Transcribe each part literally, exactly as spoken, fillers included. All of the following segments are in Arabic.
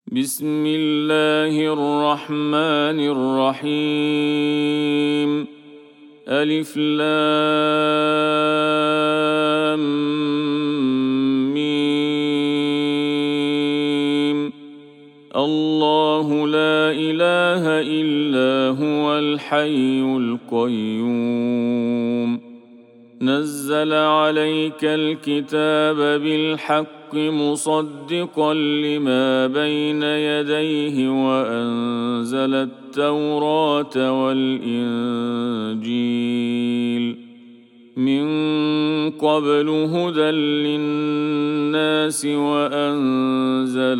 بسم الله الرحمن الرحيم. ألف لام ميم. الله لا إله إلا هو الحي القيوم. نزل عليك الكتاب بالحق مصدقا لما بين يديه وأنزل التوراة والإنجيل من قبل هدى للناس وأنزل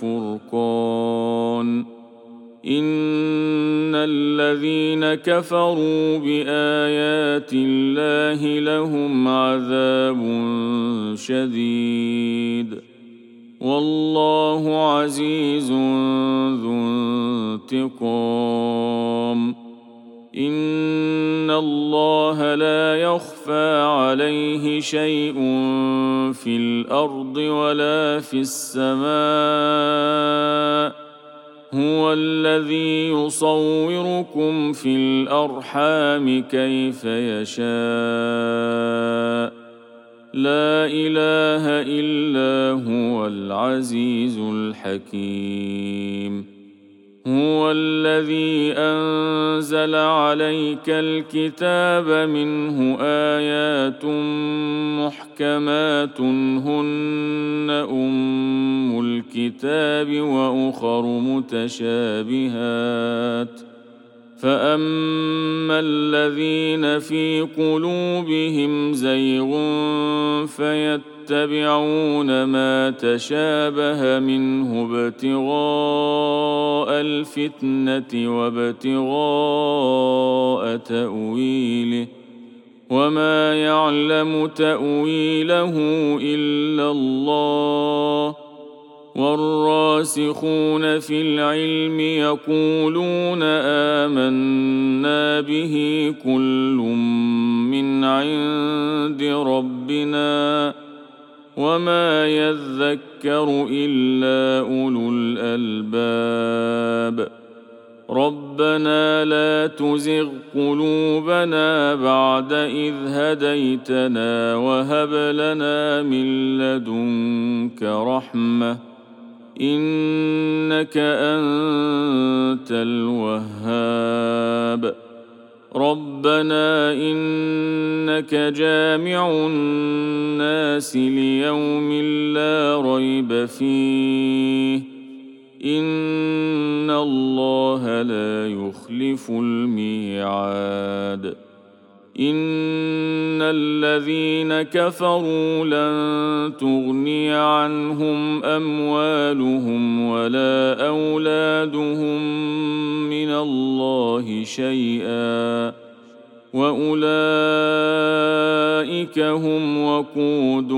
الفرقان. إن الذين كفروا بآيات الله لهم عذاب شديد والله عزيز ذو انتقام. إن الله لا يخفى عليه شيء في الأرض ولا في السماء. هو الذي يصوركم في الأرحام كيف يشاء. لا إله إلا هو العزيز الحكيم. هو الذي أنزل عليك الكتاب منه آيات محكمات هن أم الكتاب وأخر متشابهات. فأما الذين في قلوبهم زيغ فيتبعون ما تشابه منه ابتغاء الفتنة وابتغاء تأويله وما يعلم تأويله إلا الله. والراسخون في العلم يقولون آمنا به كل من عند ربنا وما يذكر إلا أولو الألباب. ربنا لا تزغ قلوبنا بعد إذ هديتنا وهب لنا من لدنك رحمة إنك أنت الوهاب. ربنا إنك جامع الناس ليوم لا ريب فيه إن الله لا يخلف الميعاد. إن الذين كفروا لن تغني عنهم أموالهم ولا أولادهم من الله شيئا وأولئك هم وقود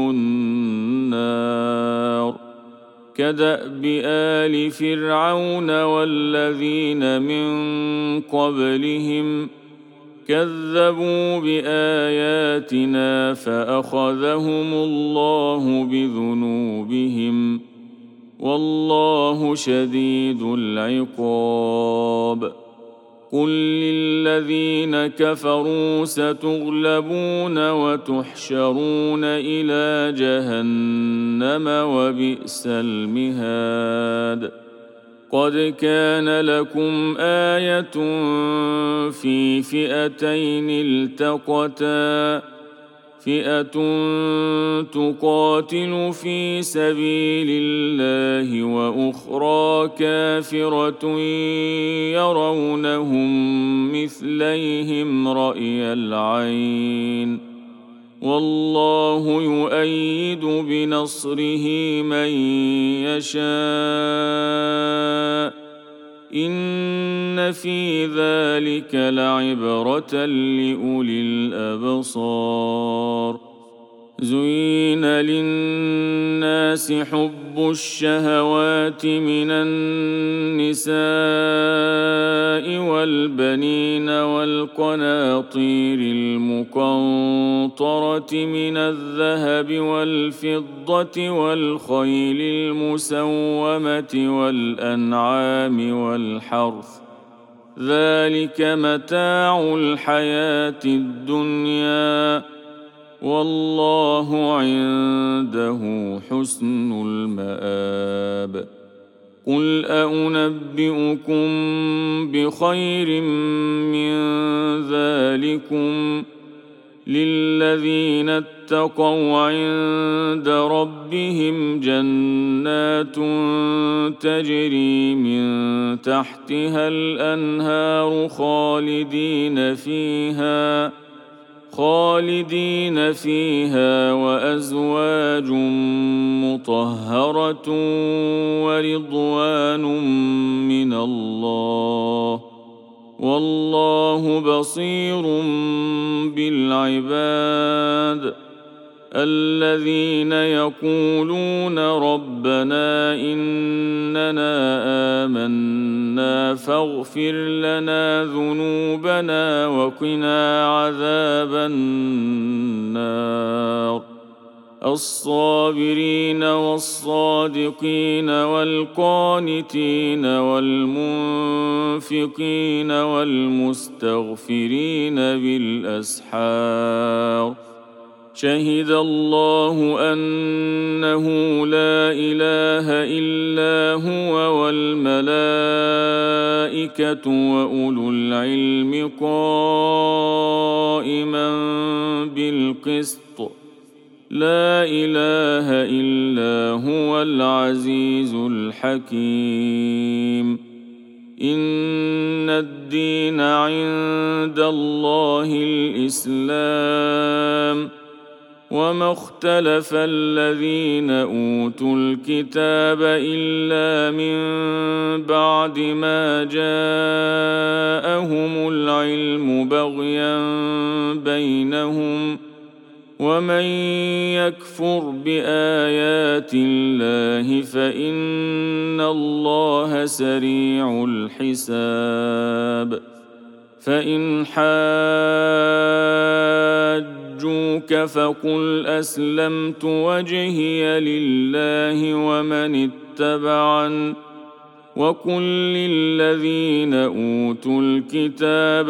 النار. كدأب آل فرعون والذين من قبلهم كذبوا بآياتنا فأخذهم الله بذنوبهم والله شديد العقاب. قل للذين كفروا ستغلبون وتحشرون إلى جهنم وبئس المهاد. قد كان لكم آية في فئتين التقتا فئة تقاتل في سبيل الله وأخرى كافرة يرونهم مثليهم رأي العين والله يؤيد بنصره من يشاء. إن في ذلك لعبرة لأولي الأبصار. زين للناس حب الشهوات من النساء والبنين والقناطير المقنطرة من الذهب والفضة والخيل المسومة والأنعام والحرث ذلك متاع الحياة الدنيا والله عنده حسن المآب. قل أنبئكم بخير من ذلكم للذين اتقوا عند ربهم جنات تجري من تحتها الأنهار خالدين فيها خالدين فيها وأزواج مطهرة ورضوان من الله والله بصير بالعباد. الذين يقولون ربنا إننا آمنا فاغفر لنا ذنوبنا وقنا عذاب النار. الصابرين والصادقين والقانتين والمنفقين والمستغفرين بالأسحار. شهد الله أنه لا إله إلا هو والملائكة وأولو العلم قائما بالقسط لا إله إلا هو العزيز الحكيم. إن الدين عند الله الإسلام وما اختلف الذين أوتوا الكتاب إلا من بعد ما جاءهم العلم بغيا بينهم ومن يكفر بآيات الله فإن الله سريع الحساب. فإن حاجوك فقل أسلمت وجهي لله ومن اتبعن وقل للذين أوتوا الكتاب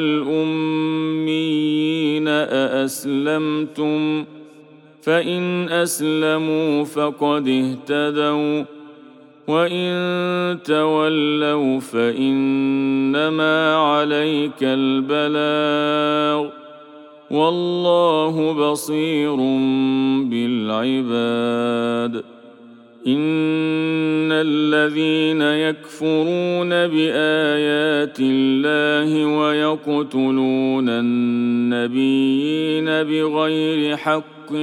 والأميين أأسلمتم فإن أسلموا فقد اهتدوا وإن تولوا فإنما عليك البلاغ والله بصير بالعباد. إن الذين يكفرون بآيات الله ويقتلون النبيين بغير حق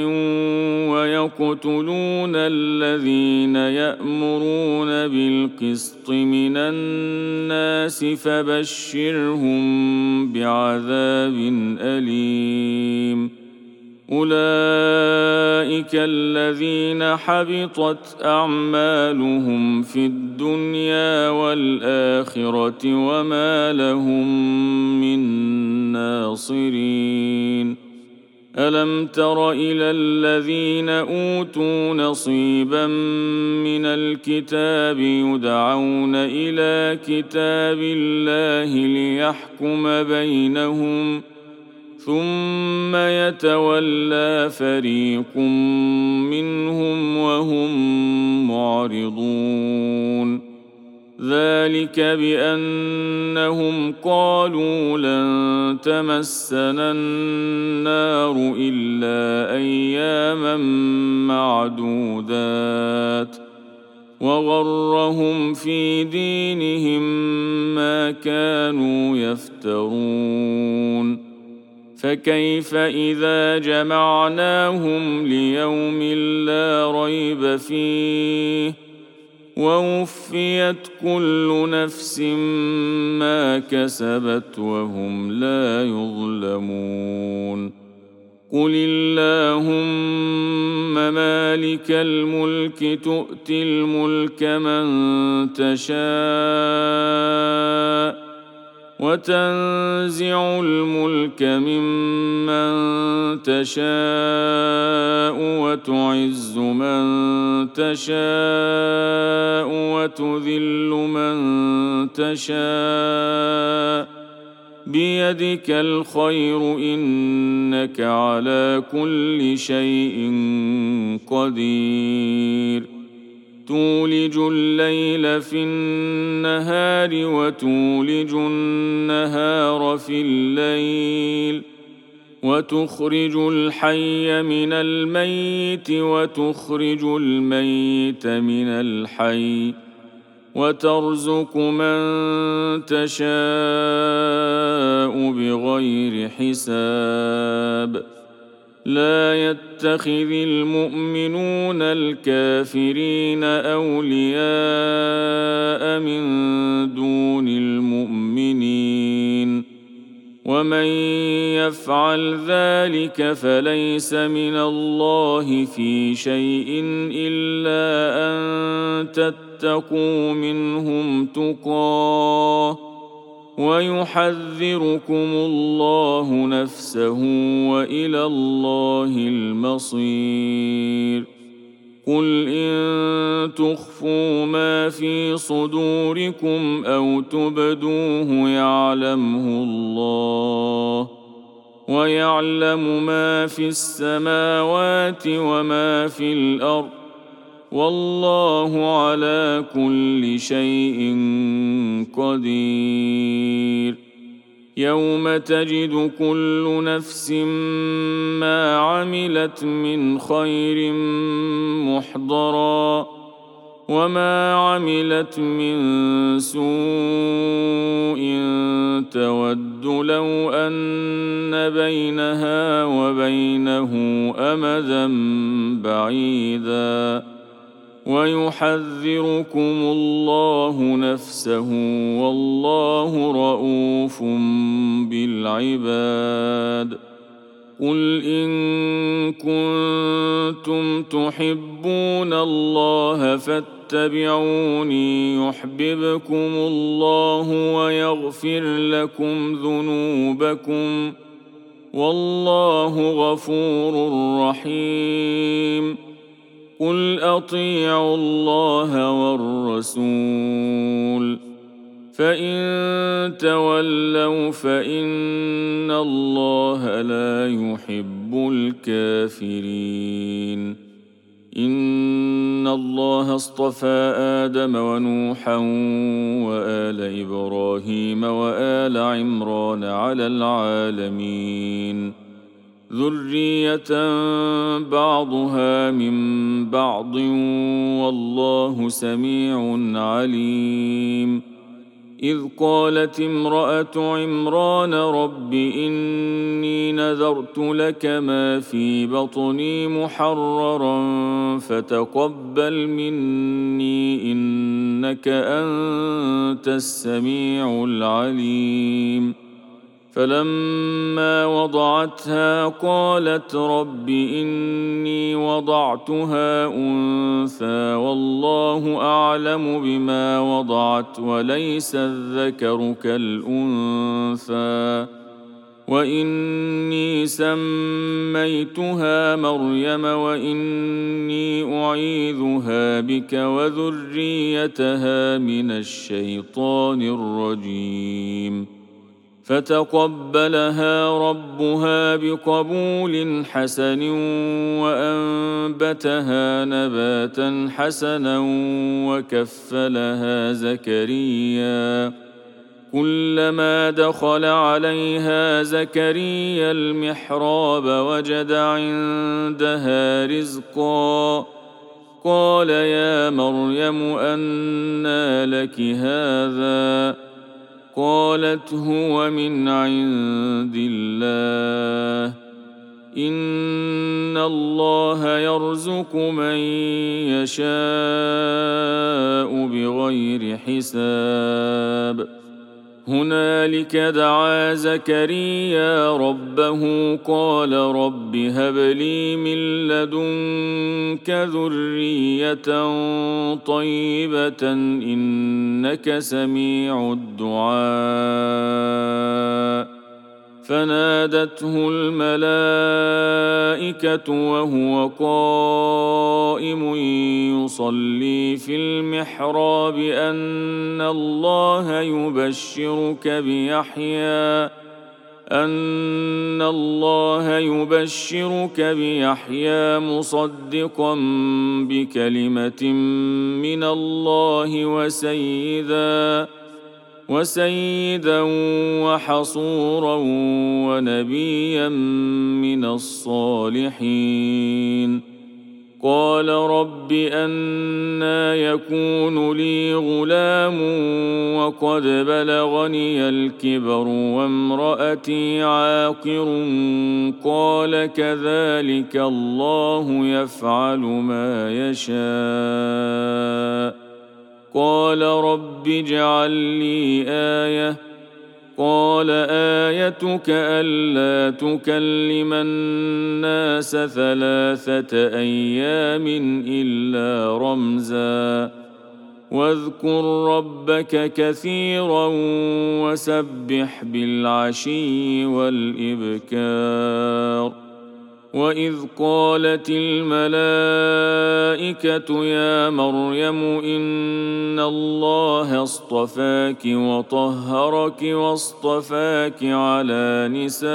ويقتلون الذين يأمرون بالقسط من الناس فبشرهم بعذاب أليم. أولئك الذين حبطت أعمالهم في الدنيا والآخرة وما لهم من ناصرين. ألم تر إلى الذين أوتوا نصيبا من الكتاب يدعون إلى كتاب الله ليحكم بينهم ثم يتولى فريق منهم وهم معرضون. ذلك بأنهم قالوا لن تمسنا النار إلا أياما معدودات وغرهم في دينهم ما كانوا يفترون. فكيف إذا جمعناهم ليوم لا ريب فيه ووفيت كل نفس ما كسبت وهم لا يظلمون. قل اللهم مالك الملك تؤتي الملك من تشاء وتنزع الملك ممن تشاء وتعز من تشاء وتذل من تشاء بيدك الخير إنك على كل شيء قدير تولج الليل في النهار وتولج النهار في الليل وتخرج الحي من الميت وتخرج الميت من الحي وترزق من تشاء بغير حساب لا يتخذ المؤمنون الكافرين أولياء من دون المؤمنين ومن يفعل ذلك فليس من الله في شيء إلا أن تتقوا منهم تقاه ويحذركم الله نفسه وإلى الله المصير قل إن تخفوا ما في صدوركم أو تبدوه يعلمه الله ويعلم ما في السماوات وما في الأرض والله على كل شيء قدير يوم تجد كل نفس ما عملت من خير محضرا وما عملت من سوء تود لو أن بينها وبينه أمدا بعيدا ويحذركم الله نفسه والله رءوف بالعباد قل إن كنتم تحبون الله فاتبعوني يحببكم الله ويغفر لكم ذنوبكم والله غفور رحيم قل أطيعوا الله والرسول فإن تولوا فإن الله لا يحب الكافرين إن الله اصطفى آدم ونوحا وآل إبراهيم وآل عمران على العالمين ذرية بعضها من بعض والله سميع عليم إذ قالت امرأة عمران رب إني نذرت لك ما في بطني محررا فتقبل مني إنك أنت السميع العليم فلما وضعتها قالت رب إني وضعتها أنثى والله أعلم بما وضعت وليس الذكر كالأنثى وإني سميتها مريم وإني أعيذها بك وذريتها من الشيطان الرجيم فتقبلها ربها بقبول حسن وأنبتها نباتا حسنا وكفلها زكريا كلما دخل عليها زكريا المحراب وجد عندها رزقا قال يا مريم أنى لك هذا قالت هو من عند الله إن الله يرزق من يشاء بغير حساب هنالك دعا زكريا ربه قال رب هب لي من لدنك ذرية طيبة إنك سميع الدعاء فنادته الملائكة وهو قائم يصلي في المحراب أن الله يبشرك بيحيى أن الله يبشرك بيحيى مصدقا بكلمة من الله وسيدا وسيدا وحصورا ونبيا من الصالحين قال رب أنى يكون لي غلام وقد بلغني الكبر وامرأتي عاقر قال كذلك الله يفعل ما يشاء قال رب اجعل لي آية قال آيتك ألا تكلم الناس ثلاثة أيام إلا رمزا واذكر ربك كثيرا وسبح بالعشي والإبكار وإذ قالت الملائكة يا مريم إن الله اصطفاك وطهرك واصطفاك على نساء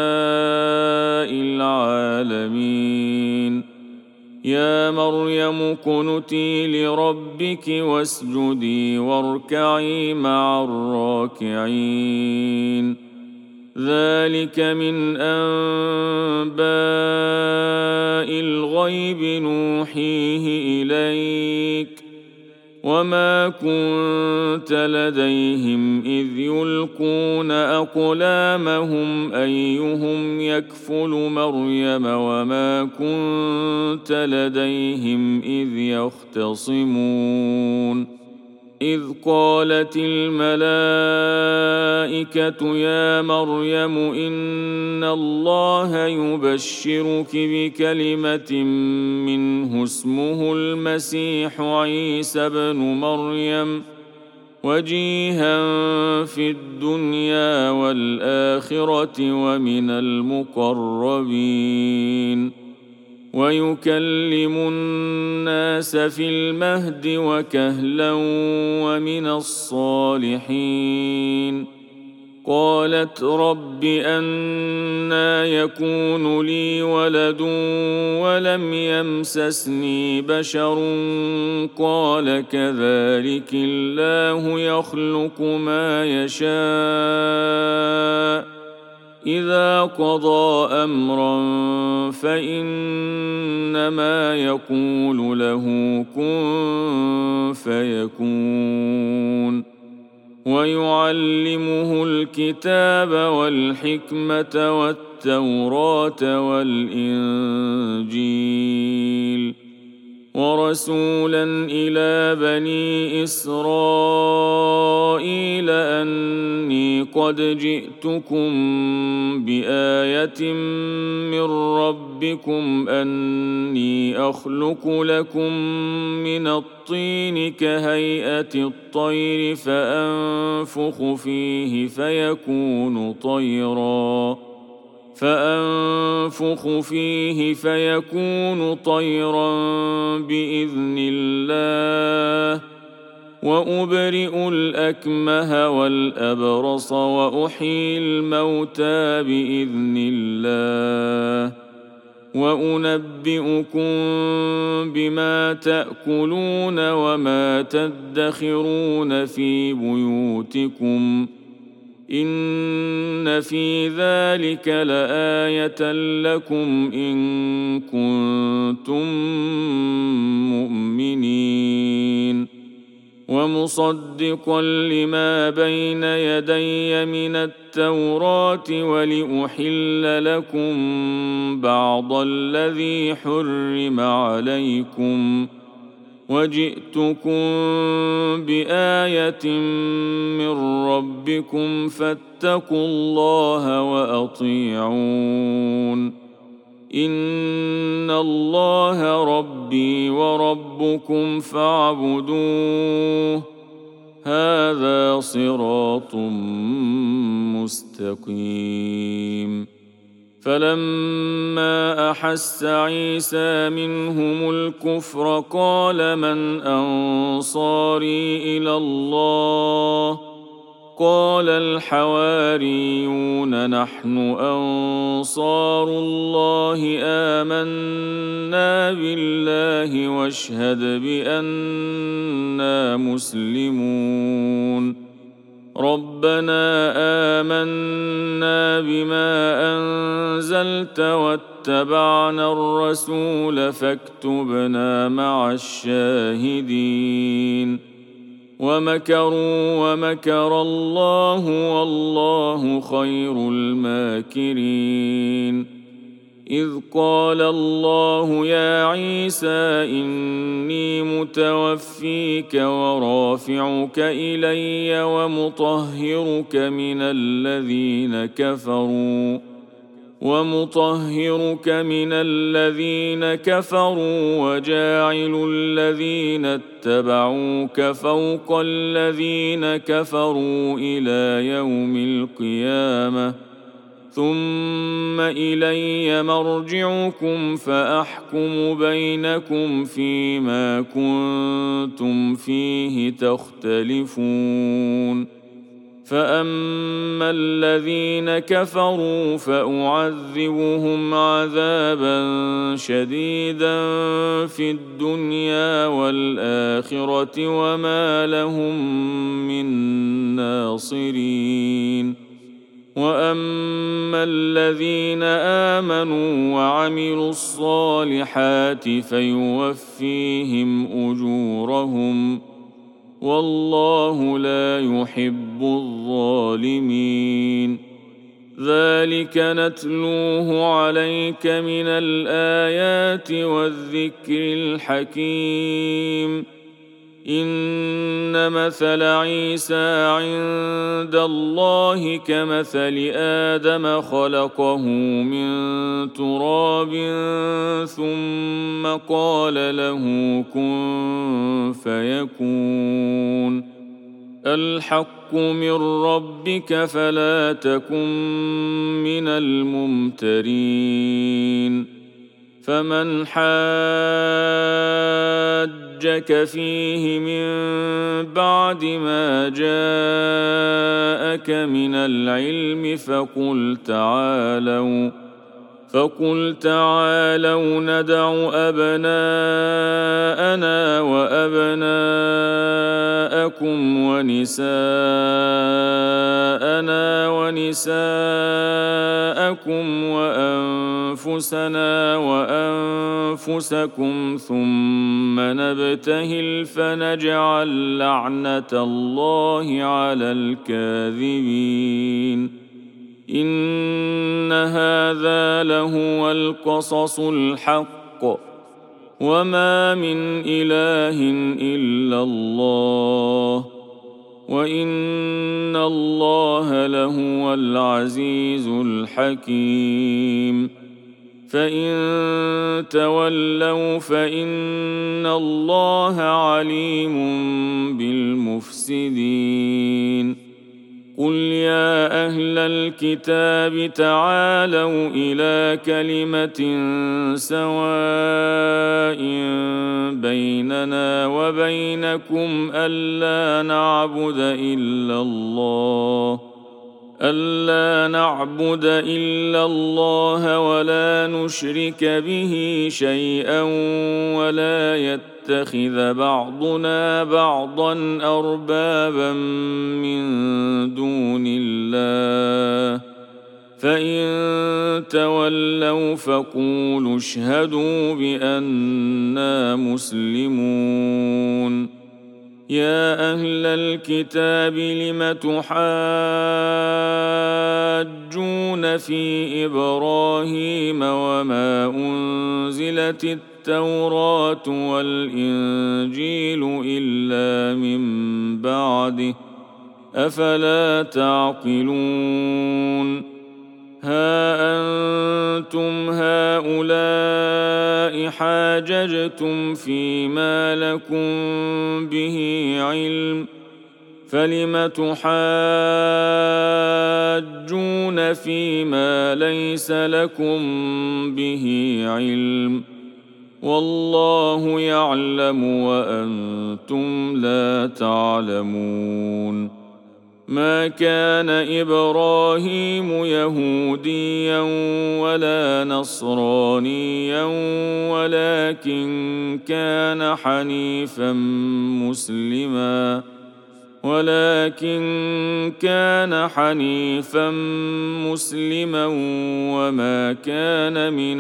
العالمين يا مريم اقنتي لربك واسجدي واركعي مع الراكعين ذلك من أنباء الغيب نوحيه إليك وما كنت لديهم إذ يلقون أقلامهم أيهم يكفل مريم وما كنت لديهم إذ يختصمون إذ قالت الملائكة يا مريم إن الله يبشرك بكلمة منه اسمه المسيح عيسى بن مريم وجيها في الدنيا والآخرة ومن المقربين ويكلم الناس في المهد وكهلا ومن الصالحين قالت رب أنى يكون لي ولد ولم يمسسني بشر قال كذلك الله يخلق ما يشاء إذا قضى أمرا فإنما يقول له كن فيكون ويعلمه الكتاب والحكمة والتوراة والإنجيل ورسولا إلى بني إسرائيل أني قد جئتكم بآية من ربكم أني أخلق لكم من الطين كهيئة الطير فأنفخ فيه فيكون طيراً فأنفخ فيه فيكون طيرا بإذن الله وأبرئ الأكمه والأبرص وأحيي الموتى بإذن الله وأنبئكم بما تأكلون وما تدخرون في بيوتكم إن في ذلك لآية لكم إن كنتم مؤمنين ومصدقا لما بين يدي من التوراة ولأحل لكم بعض الذي حرم عليكم وجئتكم بآية من ربكم فاتقوا الله وأطيعون إن الله ربي وربكم فاعبدوه هذا صراط مستقيم. فلما أحس عيسى منهم الكفر قال من أنصاري إلى الله قال الحواريون نحن أنصار الله آمنا بالله واشهد بأننا مسلمون. ربنا آمنا بما أنزلت واتبعنا الرسول فاكتبنا مع الشاهدين. ومكروا ومكر الله والله خير الماكرين. إذ قال الله يا عيسى إني متوفيك ورافعك إلي ومطهرك من الذين كفروا ومطهرك من الذين كفروا وجاعل الذين اتبعوك فوق الذين كفروا إلى يوم القيامة ثم إلي مرجعكم فأحكم بينكم فيما كنتم فيه تختلفون. فأما الذين كفروا فأعذبهم عذابا شديدا في الدنيا والآخرة وما لهم من ناصرين. وأما الذين آمنوا وعملوا الصالحات فيوفيهم أجورهم والله لا يحب الظالمين. ذلك نتلوه عليك من الآيات والذكر الحكيم. إن مثل عيسى عند الله كمثل آدم خلقه من تراب ثم قال له كن فيكون. الحق من ربك فلا تكن من الممترين. فمن حاجك فيه من بعد ما جاءك من العلم فقل تعالوا فقل تعالوا ندع أبناءنا وأبناءكم ونساءنا ونساءكم وأنفسنا وأنفسكم ثم نبتهل فنجعل لعنة الله على الكاذبين. إن هذا لهو القصص الحق وما من إله إلا الله وإن الله لهو العزيز الحكيم. فإن تولوا فإن الله عليم بالمفسدين. قل يا أهل الكتاب تعالوا إلى كلمة سواء بيننا وبينكم ألا نعبد إلا الله ألا نعبد إلا الله ولا نشرك به شيئا ولا يتخذ بعضنا بعضا أربابا من دون الله. فإن تولوا فقولوا اشهدوا بأننا مسلمون. يا أهل الكتاب لم تحاجون في إبراهيم وما أنزلت التوراة التوراة والإنجيل إلا من بعده أفلا تعقلون ها أنتم هؤلاء حاججتم فيما لكم به علم فلم تحاجون فيما ليس لكم به علم والله يعلم وأنتم لا تعلمون ما كان إبراهيم يهوديا ولا نصرانيا ولكن كان حنيفا مسلما ولكن كان حنيفا مسلما وما كان من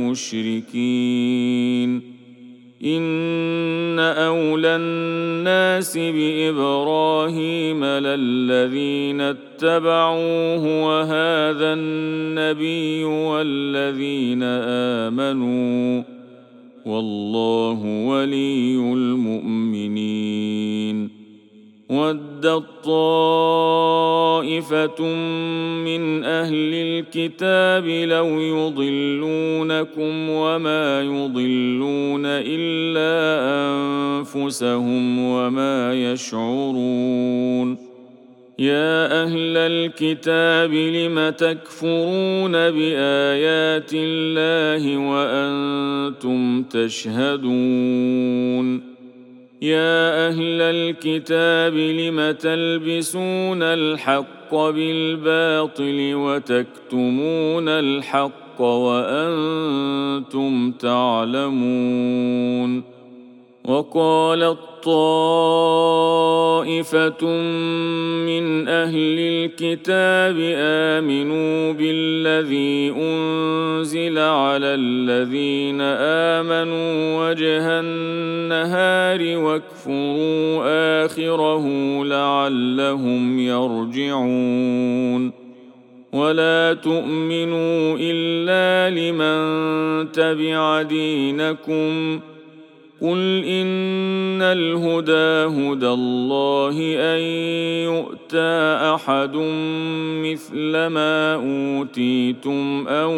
المشركين إن أولى الناس بإبراهيم للذين اتبعوه وهذا النبي والذين آمنوا والله ولي المؤمنين ودت طائفة من أهل الكتاب لو يضلونكم وما يضلون إلا أنفسهم وما يشعرون يا أهل الكتاب لم تكفرون بآيات الله وأنتم تشهدون يا أهل الكتاب لم تلبسون الحق بالباطل وتكتمون الحق وأنتم تعلمون وقالت طائفة من أهل الكتاب آمنوا بالذي أنزل على الذين آمنوا وجه النهار واكفروا آخره لعلهم يرجعون ولا تؤمنوا إلا لمن تبع دينكم قل إن الهدى هدى الله أن يؤتى أحد مثل ما أوتيتم أو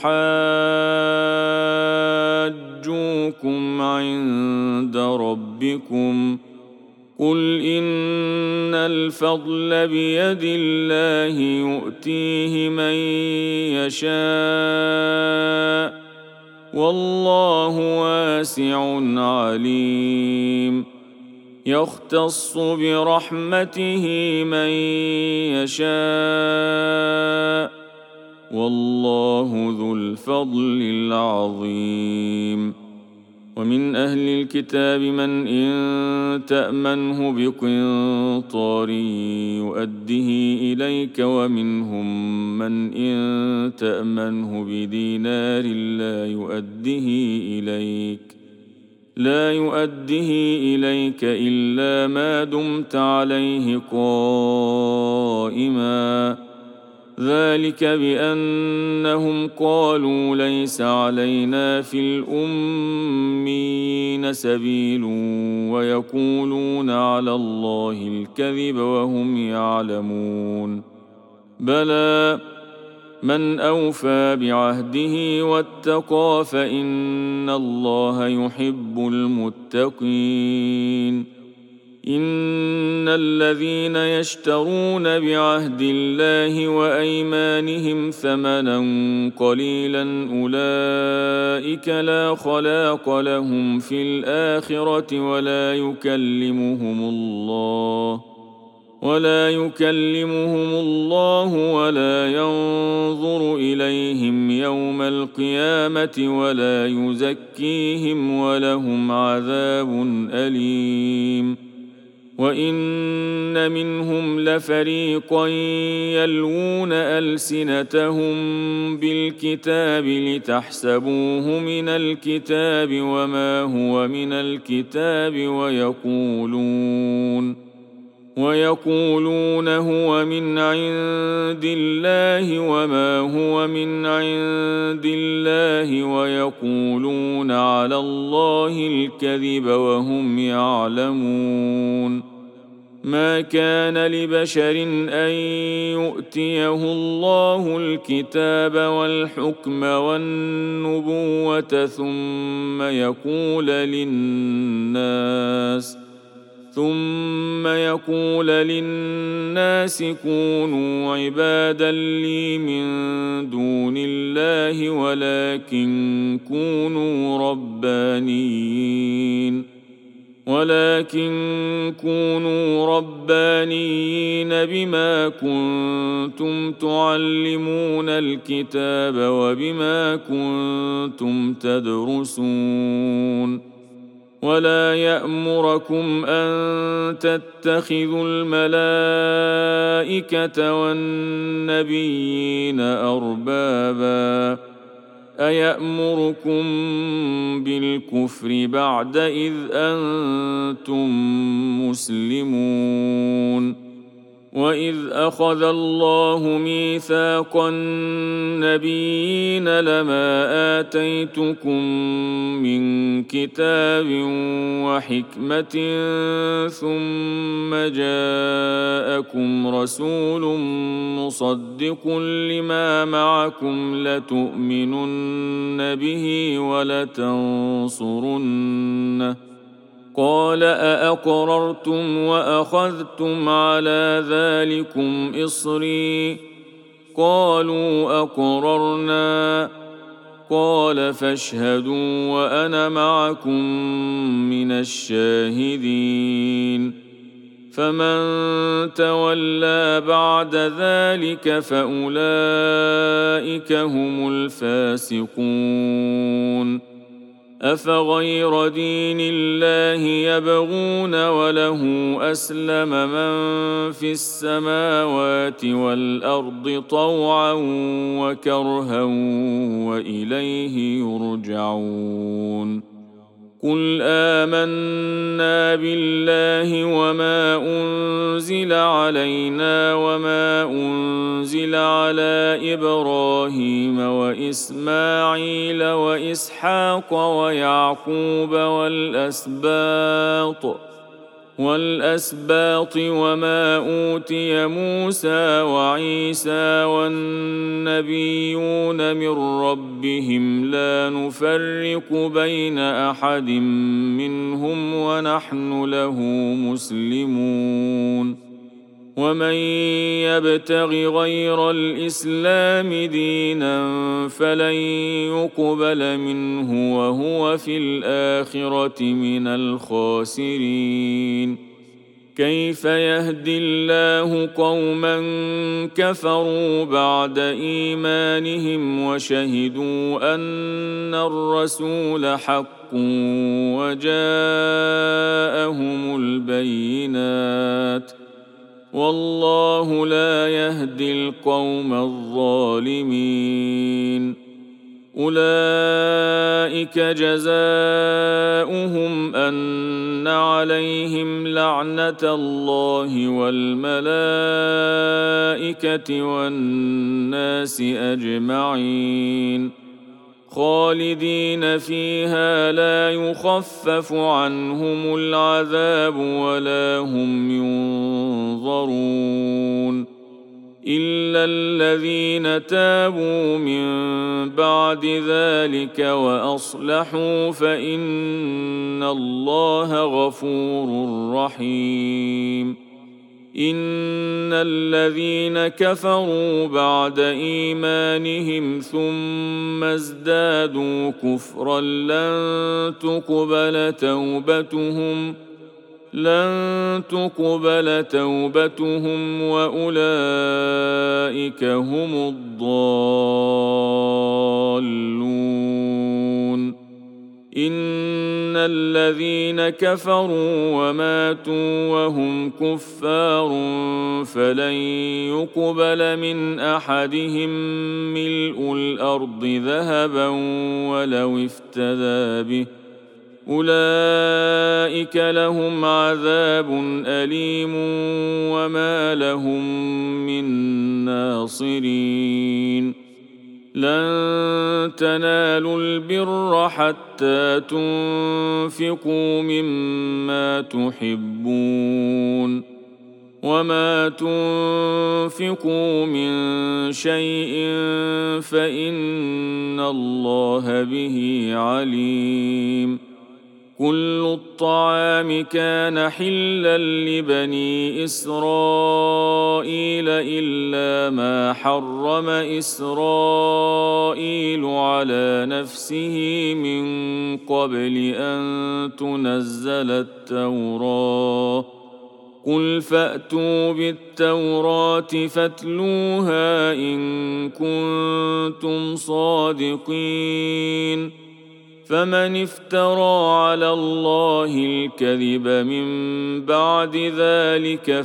يحاجوكم عند ربكم قل إن الفضل بيد الله يؤتيه من يشاء والله واسع عليم يختص برحمته من يشاء والله ذو الفضل العظيم ومن أهل الكتاب من إن تأمنه بقنطار يؤده إليك ومنهم من إن تأمنه بدينار لا يؤده إليك لا يؤده إليك إلا ما دمت عليه قائما ذلك بأنهم قالوا ليس علينا في الأمين سبيل ويقولون على الله الكذب وهم يعلمون بلى من أوفى بعهده واتقى فإن الله يحب المتقين إن الذين يشترون بعهد الله وأيمانهم ثمنا قليلا أولئك لا خلاق لهم في الآخرة ولا يكلمهم الله ولا يكلمهم الله ولا ينظر إليهم يوم القيامة ولا يزكيهم ولهم عذاب أليم وإن منهم لفريقا يلوون ألسنتهم بالكتاب لتحسبوه من الكتاب وما هو من الكتاب ويقولون ويقولون هو من عند الله وما هو من عند الله ويقولون على الله الكذب وهم يعلمون. ما كان لبشر أن يؤتيه الله الكتاب والحكم والنبوة ثم يقول للناس ثم يقول للناس كونوا عبادا لي من دون الله ولكن كونوا ربانيين ولكن كونوا ربانيين بما كنتم تعلمون الكتاب وبما كنتم تدرسون. ولا يأمركم أن تتخذوا الملائكة والنبيين أربابا أيأمركم بالكفر بعد إذ أنتم مسلمون. وإذ أخذ الله ميثاق النبيين لما آتيتكم من كتاب وحكمة ثم جاءكم رسول مصدق لما معكم لتؤمنن به ولتنصرنه قال أأقررتم وأخذتم على ذلكم إصري قالوا أقررنا قال فاشهدوا وأنا معكم من الشاهدين. فمن تولى بعد ذلك فأولئك هم الفاسقون. أفغير دين الله يبغون وله أسلم من في السماوات والأرض طوعا وكرها وإليه يرجعون. قل آمنا بالله وما أنزل علينا وما أنزل على إبراهيم وإسماعيل وإسحاق ويعقوب والأسباط والأسباط وما أوتي موسى وعيسى والنبيون من ربهم لا نفرق بين أحد منهم ونحن له مسلمون. ومن يبتغ غير الإسلام دينا فلن يقبل منه وهو في الآخرة من الخاسرين. كيف يهدي الله قوما كفروا بعد إيمانهم وشهدوا أن الرسول حق وجاءهم البينات والله لا يهدي القوم الظالمين. أولئك جزاؤهم أن عليهم لعنة الله والملائكة والناس أجمعين خالدين فيها لا يخفف عنهم العذاب ولا هم ينظرون إلا الذين تابوا من بعد ذلك وأصلحوا فإن الله غفور رحيم. إن الذين كفروا بعد إيمانهم ثم ازدادوا كفرا لن تقبل توبتهم لن تقبل توبتهم وأولئك هم الضالون. إن الذين كفروا وماتوا وهم كفار فلن يقبل من أحدهم ملء الأرض ذهبا ولو افتدى به أولئك لهم عذاب أليم وما لهم من ناصرين لن تنالوا البر حتى تنفقوا مما تحبون وما تنفقوا من شيء فإن الله به عليم كل الطعام كان حلا لبني إسرائيل إلا ما حرم إسرائيل على نفسه من قبل أن تنزل التوراة قل فأتوا بالتوراة فاتلوها إن كنتم صادقين فمن افترى على الله الكذب من بعد ذلك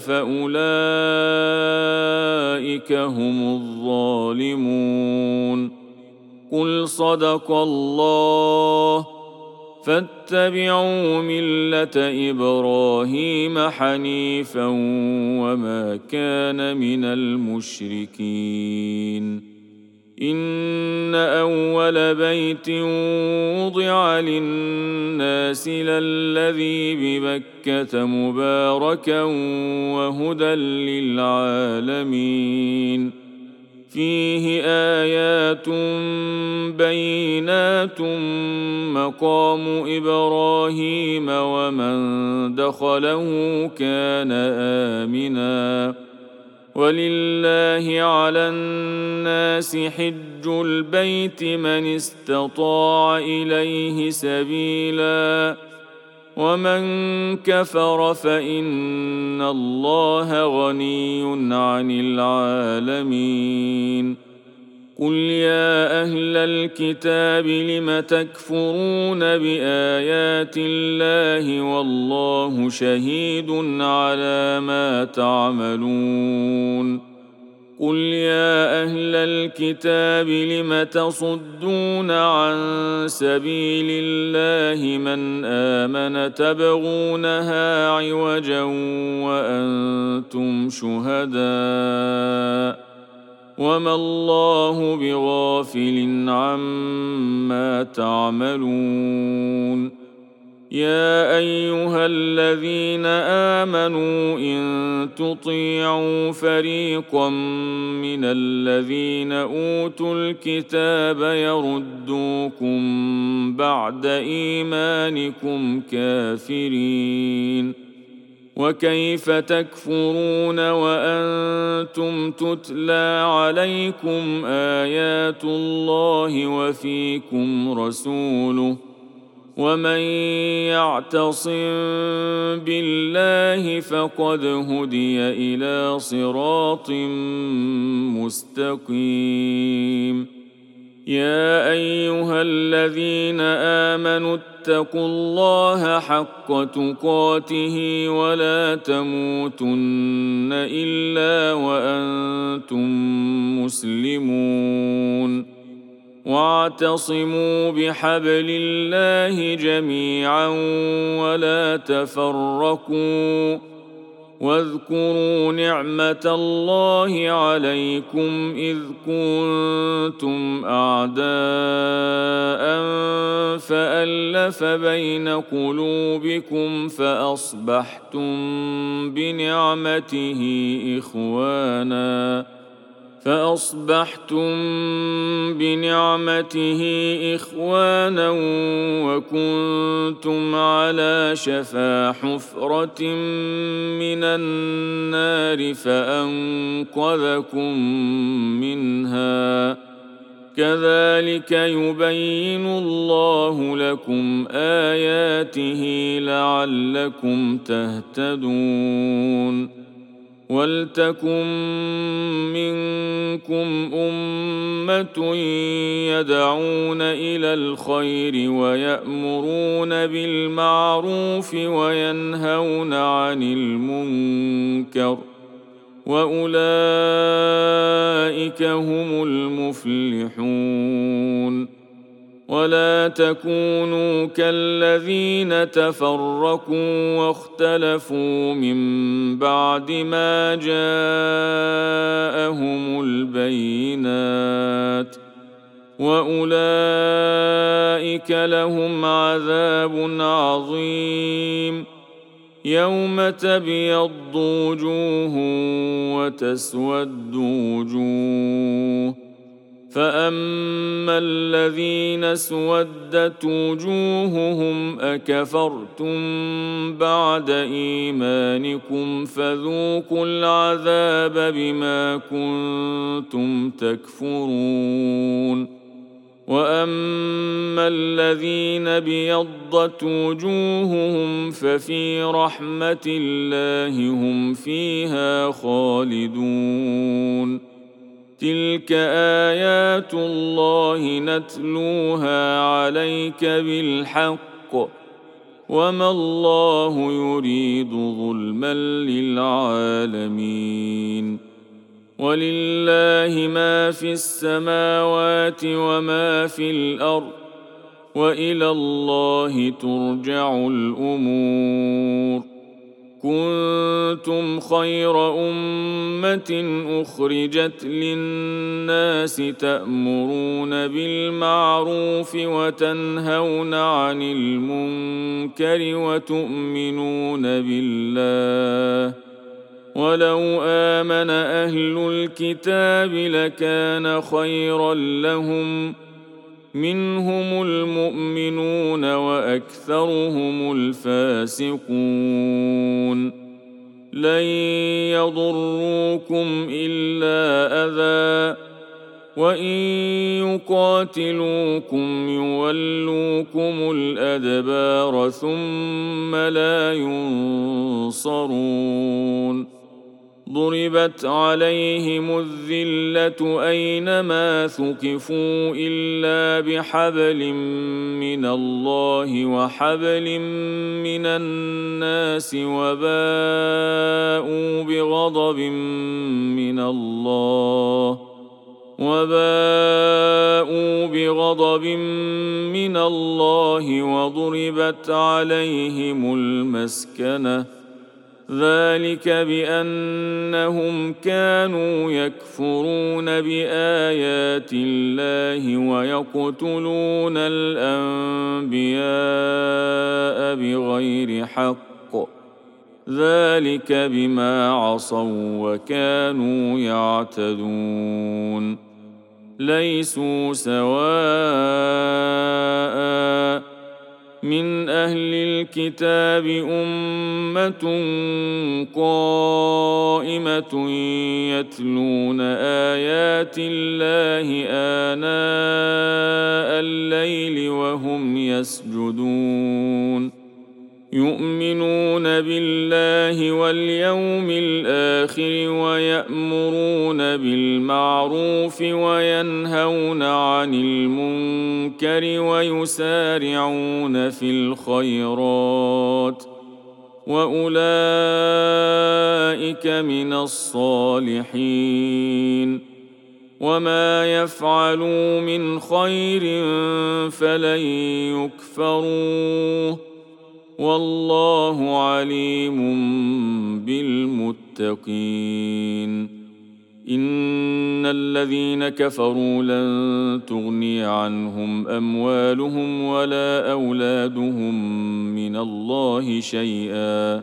فأولئك هم الظالمون قل صدق الله فاتبعوا ملة إبراهيم حنيفا وما كان من المشركين إن أول بيت وضع للناس للذي ببكة مباركا وهدى للعالمين فيه آيات بينات مقام إبراهيم ومن دخله كان آمناً ولله على الناس حج البيت من استطاع إليه سبيلا ومن كفر فإن الله غني عن العالمين قل يا أهل الكتاب لم تكفرون بآيات الله والله شهيد على ما تعملون قل يا أهل الكتاب لم تصدون عن سبيل الله من آمن تبغونها عوجا وأنتم شهداء وما الله بغافل عما تعملون يا أيها الذين آمنوا إن تطيعوا فريقا من الذين أوتوا الكتاب يردوكم بعد إيمانكم كافرين وكيف تكفرون وأنتم تتلى عليكم آيات الله وفيكم رسوله ومن يعتصم بالله فقد هدي إلى صراط مستقيم يا أيها الذين آمنوا اتقوا الله حق تقاته ولا تموتن إلا وأنتم مسلمون واعتصموا بحبل الله جميعا ولا تفرقوا واذكروا نعمة الله عليكم إذ كنتم أعداء فألف بين قلوبكم فأصبحتم بنعمته إخوانا فأصبحتم بنعمته إخوانا وكنتم على شفا حفرة من النار فأنقذكم منها كذلك يبين الله لكم آياته لعلكم تهتدون ولتكن منكم أمة يدعون إلى الخير ويأمرون بالمعروف وينهون عن المنكر وأولئك هم المفلحون ولا تكونوا كالذين تفرقوا واختلفوا من بعد ما جاءهم البينات وأولئك لهم عذاب عظيم يوم تبيض وجوه وتسود وجوه فأما الذين اسودت وجوههم أكفرتم بعد إيمانكم فذوقوا العذاب بما كنتم تكفرون وأما الذين بيضت وجوههم ففي رحمة الله هم فيها خالدون تلك آيات الله نتلوها عليك بالحق وما الله يريد ظلما للعالمين ولله ما في السماوات وما في الأرض وإلى الله ترجع الأمور كنتم خير أمة أخرجت للناس تأمرون بالمعروف وتنهون عن المنكر وتؤمنون بالله ولو آمن أهل الكتاب لكان خيرا لهم منهم المؤمنون وأكثرهم الفاسقون لن يضروكم إلا أذى وإن يقاتلوكم يولوكم الأدبار ثم لا ينصرون ضربت عليهم الذلة أينما ثقفوا إلا بحبل من الله وحبل من الناس وباءوا بغضب من الله وباءوا بغضب من الله وضربت عليهم المسكنة ذلك بأنهم كانوا يكفرون بآيات الله ويقتلون الأنبياء بغير حق ذلك بما عصوا وكانوا يعتدون ليسوا سواء من أهل الكتاب أمة قائمة يتلون آيات الله آناء الليل وهم يسجدون يؤمنون بالله واليوم الآخر ويأمرون بالمعروف وينهون عن المنكر ويسارعون في الخيرات وأولئك من الصالحين وما يفعلوا من خير فلن يكفروه والله عليم بالمتقين إن الذين كفروا لن تغني عنهم أموالهم ولا أولادهم من الله شيئا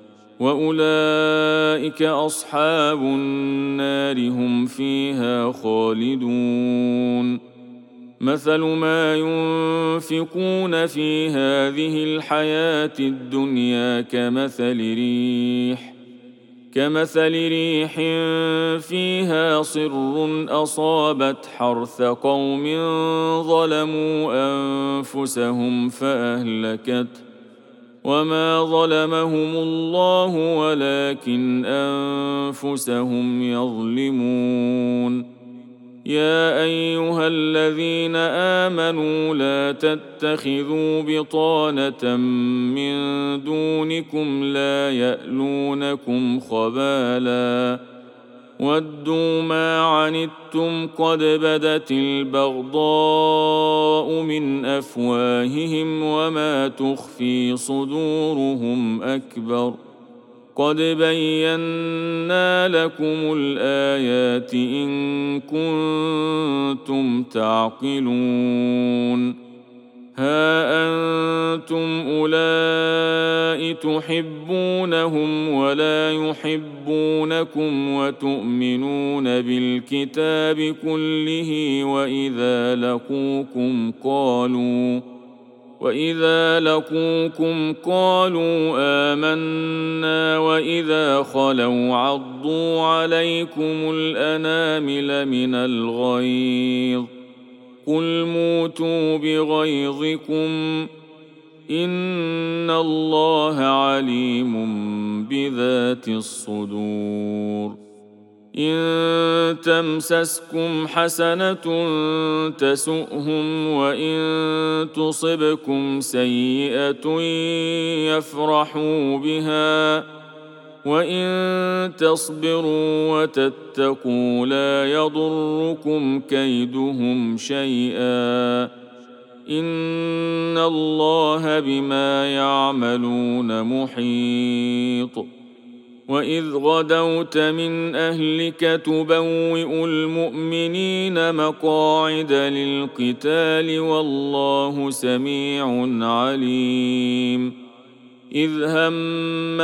وأولئك أصحاب النار هم فيها خالدون مثل ما ينفقون في هذه الحياة الدنيا كمثل ريح كمثل ريح فيها صر أصابت حرث قوم ظلموا أنفسهم فأهلكته وما ظلمهم الله ولكن أنفسهم يظلمون يا أيها الذين آمنوا لا تتخذوا بطانة من دونكم لا يألونكم خبالا ودوا ما عنتم قد بدت البغضاء من أفواههم وما تخفي صدورهم أكبر قد بينا لكم الآيات إن كنتم تعقلون ها أنتم أولئك تحبونهم ولا يحبونكم وتؤمنون بالكتاب كله وإذا لقوكم قالوا وإذا لقوكم قالوا آمنا وإذا خلوا عضوا عليكم الأنامل من الغيظ قل موتوا بغيظكم إن الله عليم بذات الصدور إن تمسسكم حسنة تسؤهم وإن تصبكم سيئة يفرحوا بها وإن تصبروا وتتقوا لا يضركم كيدهم شيئا إن الله بما يعملون محيط وإذ غدوت من أهلك تبوئ المؤمنين مقاعد للقتال والله سميع عليم إذ هم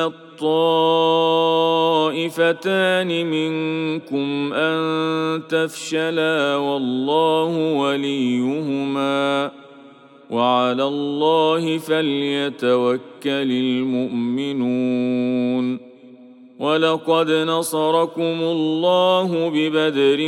الطائفتان منكم أن تفشلا والله وليهما وعلى الله فليتوكل المؤمنون ولقد نصركم الله ببدر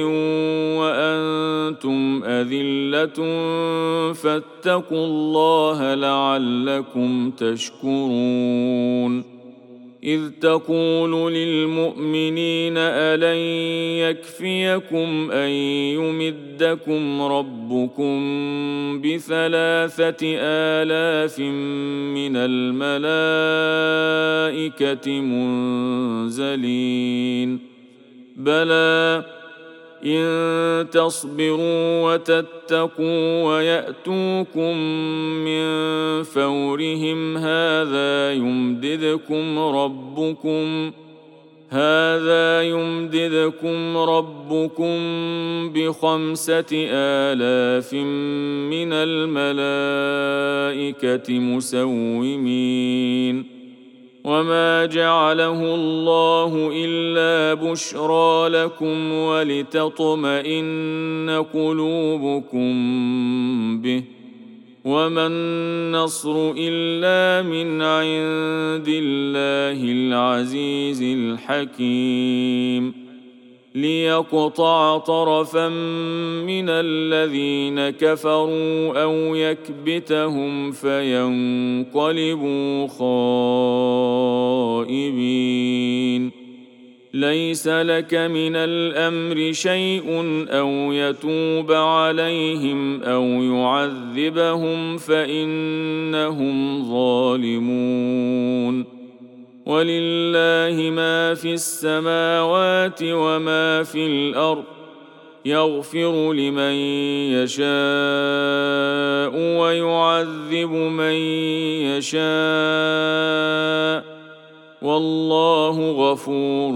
وأنتم أذلة فاتقوا الله لعلكم تشكرون إذ تقول للمؤمنين ألن يكفيكم أن يمدكم ربكم بثلاثة آلاف من الملائكة منزلين بلى إن تصبروا وتتقوا ويأتوكم من فورهم هذا يمددكم ربكم هذا يمددكم ربكم بخمسة آلاف من الملائكة مسومين وما جعله الله إلا بشرى لكم ولتطمئن قلوبكم به وما النصر إلا من عند الله العزيز الحكيم ليقطع طرفا من الذين كفروا أو يكبتهم فينقلبوا خائبين ليس لك من الأمر شيء أو يتوب عليهم أو يعذبهم فإنهم ظالمون ولله ما في السماوات وما في الأرض يغفر لمن يشاء ويعذب من يشاء والله غفور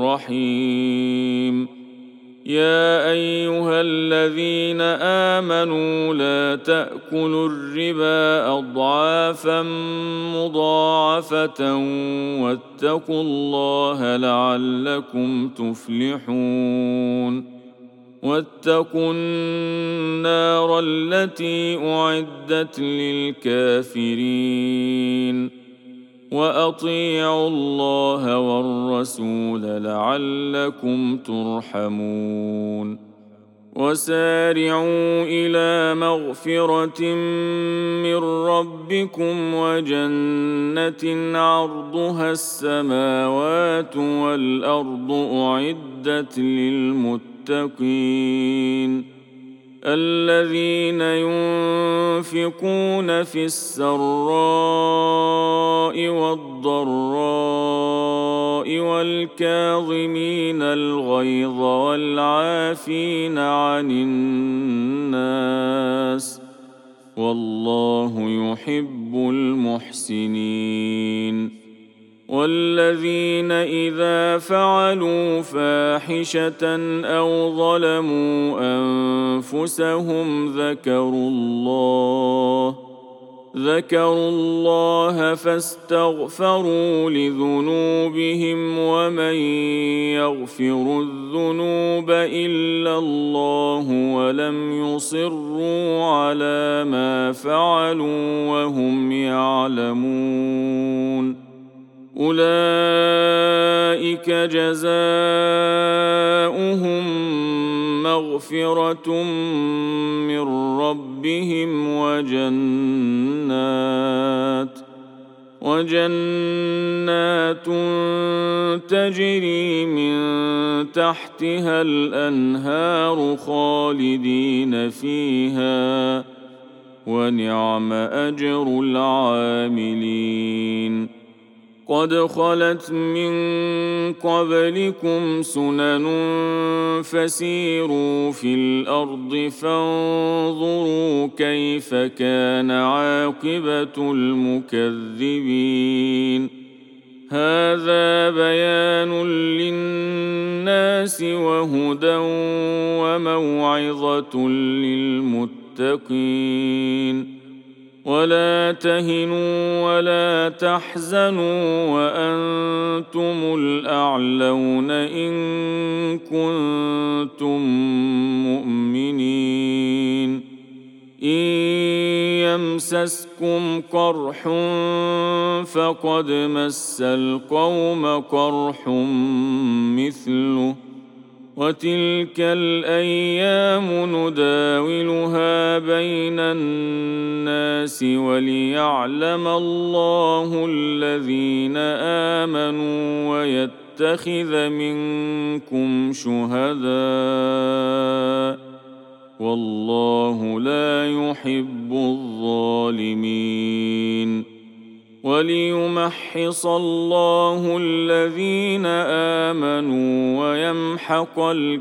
رحيم يا أيها الذين آمنوا لا تأكلوا الربا أضعافا مضاعفة واتقوا الله لعلكم تفلحون واتقوا النار التي أعدت للكافرين وأطيعوا الله والرسول لعلكم ترحمون وسارعوا إلى مغفرة من ربكم وجنة عرضها السماوات والأرض أعدت للمتقين الذين ينفقون في السراء والضراء والكاظمين الغيظ والعافين عن الناس والله يحب المحسنين. والذين إذا فعلوا فاحشة أو ظلموا أنفسهم ذكروا الله ذكروا الله فاستغفروا لذنوبهم ومن يغفر الذنوب إلا الله ولم يصروا على ما فعلوا وهم يعلمون أولئك جزاؤهم مغفرة من ربهم وجنات وجنات تجري من تحتها الأنهار خالدين فيها ونعم أجر العاملين. قد خلت من قبلكم سنن فسيروا في الأرض فانظروا كيف كان عاقبة المكذبين. هذا بيان للناس وهدى وموعظة للمتقين. ولا تهنوا ولا تحزنوا وأنتم الأعلون إن كنتم مؤمنين. إن يمسسكم قرح فقد مس القوم قرح مثله وتلك الأيام نداولها بين الناس وليعلم الله الذين آمنوا ويتخذ منكم شهداء والله لا يحب الظالمين. وليمحص الله الذين آمنوا ويمحق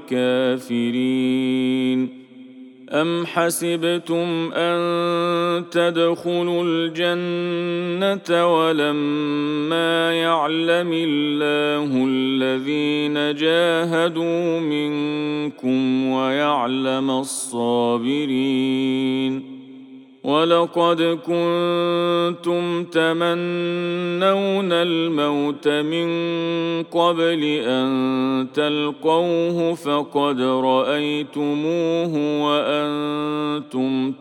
الكافرين. أم حسبتم أن تدخلوا الجنة ولما يعلم الله الذين جاهدوا منكم ويعلم الصابرين. ولقد كنتم تمنون الموت من قبل أن تلقوه فقد رأيتموه وأنتم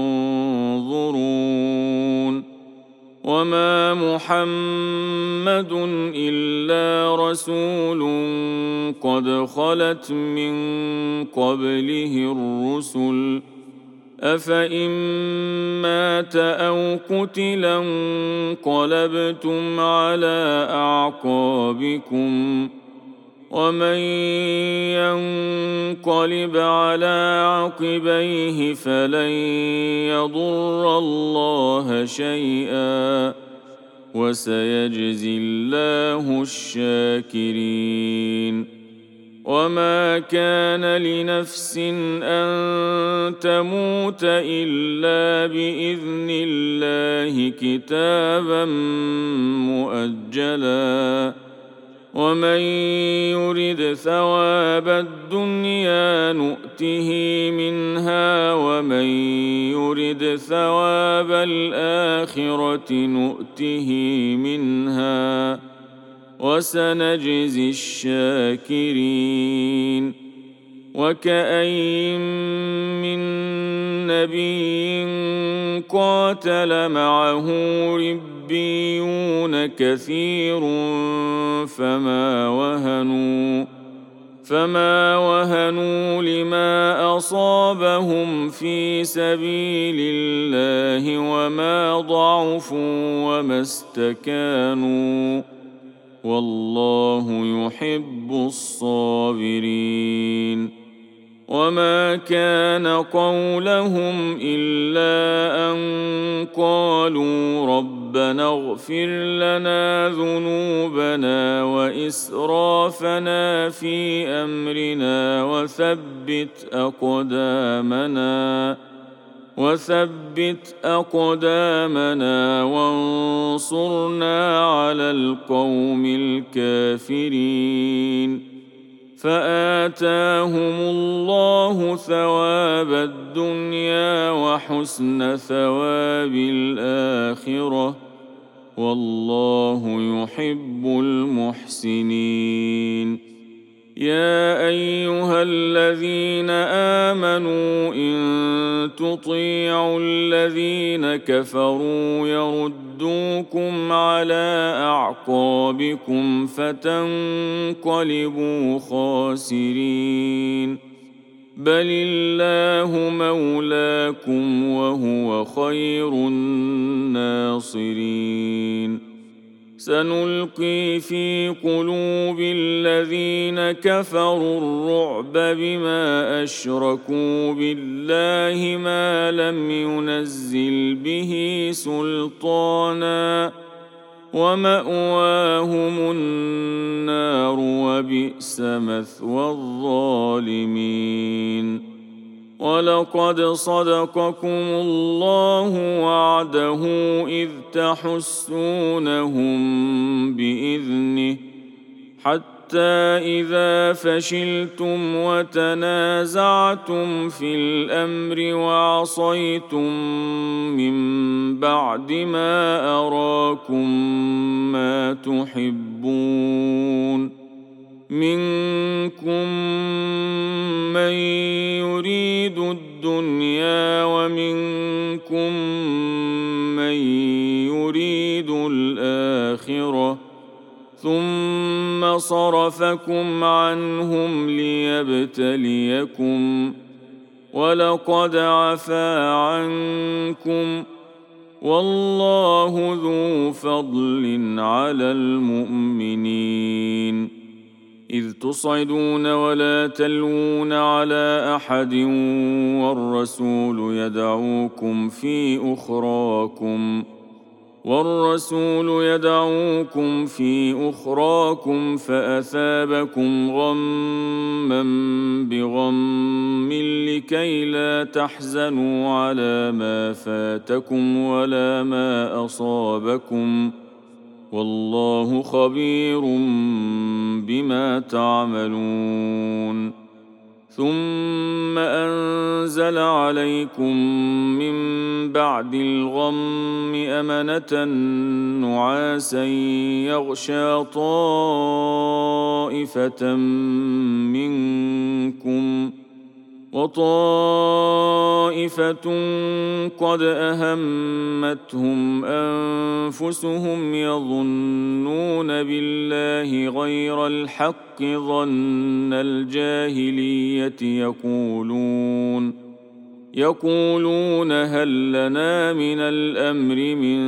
تنظرون. وما محمد إلا رسول قد خلت من قبله الرسل أفإن مات أو قتلا انقلبتم على أعقابكم ومن ينقلب على عقبيه فلن يضر الله شيئا وسيجزي الله الشاكرين. وما كان لنفس أن تموت إلا بإذن الله كتابا مؤجلا ومن يرد ثواب الدنيا نؤته منها ومن يرد ثواب الآخرة نؤته منها وسنجزي الشاكرين. وكأين من نبي قاتل معه ربيون كثير فما وهنوا فما وهنوا لما أصابهم في سبيل الله وما ضعفوا وما استكانوا والله يحب الصابرين. وما كان قولهم إلا أن قالوا ربنا اغفر لنا ذنوبنا وإسرافنا في أمرنا وثبت أقدامنا وثبت أقدامنا وانصرنا على القوم الكافرين فآتاهم الله ثواب الدنيا وحسن ثواب الآخرة والله يحب المحسنين. يا أيها الذين آمنوا إن تطيعوا الذين كفروا يردوكم على أعقابكم فتنقلبوا خاسرين بل الله مولاكم وهو خير الناصرين. سنلقي في قلوب الذين كفروا الرعب بما أشركوا بالله ما لم ينزل به سلطانا ومأواهم النار وبئس مثوى الظالمين. ولقد صدقكم الله وعده إذ تحسونهم بإذنه حتى إذا فشلتم وتنازعتم في الأمر وعصيتم من بعد ما أراكم ما تحبون منكم من يريد الدنيا ومنكم من يريد الآخرة ثم صرفكم عنهم ليبتليكم ولقد عفا عنكم والله ذو فضل على المؤمنين. إذ تصعدون ولا تلوون على أحد والرسول يدعوكم في أخراكم والرسول يدعوكم في أخراكم فأثابكم غما بغم لكي لا تحزنوا على ما فاتكم ولا ما أصابكم والله خبير بما تعملون. ثم أنزل عليكم من بعد الغم أمنة نعاسا يغشى طائفة منكم وطائفة قد أهمتهم أنفسهم يظنون بالله غير الحق ظن الجاهلية يقولون يقولون هل لنا من الأمر من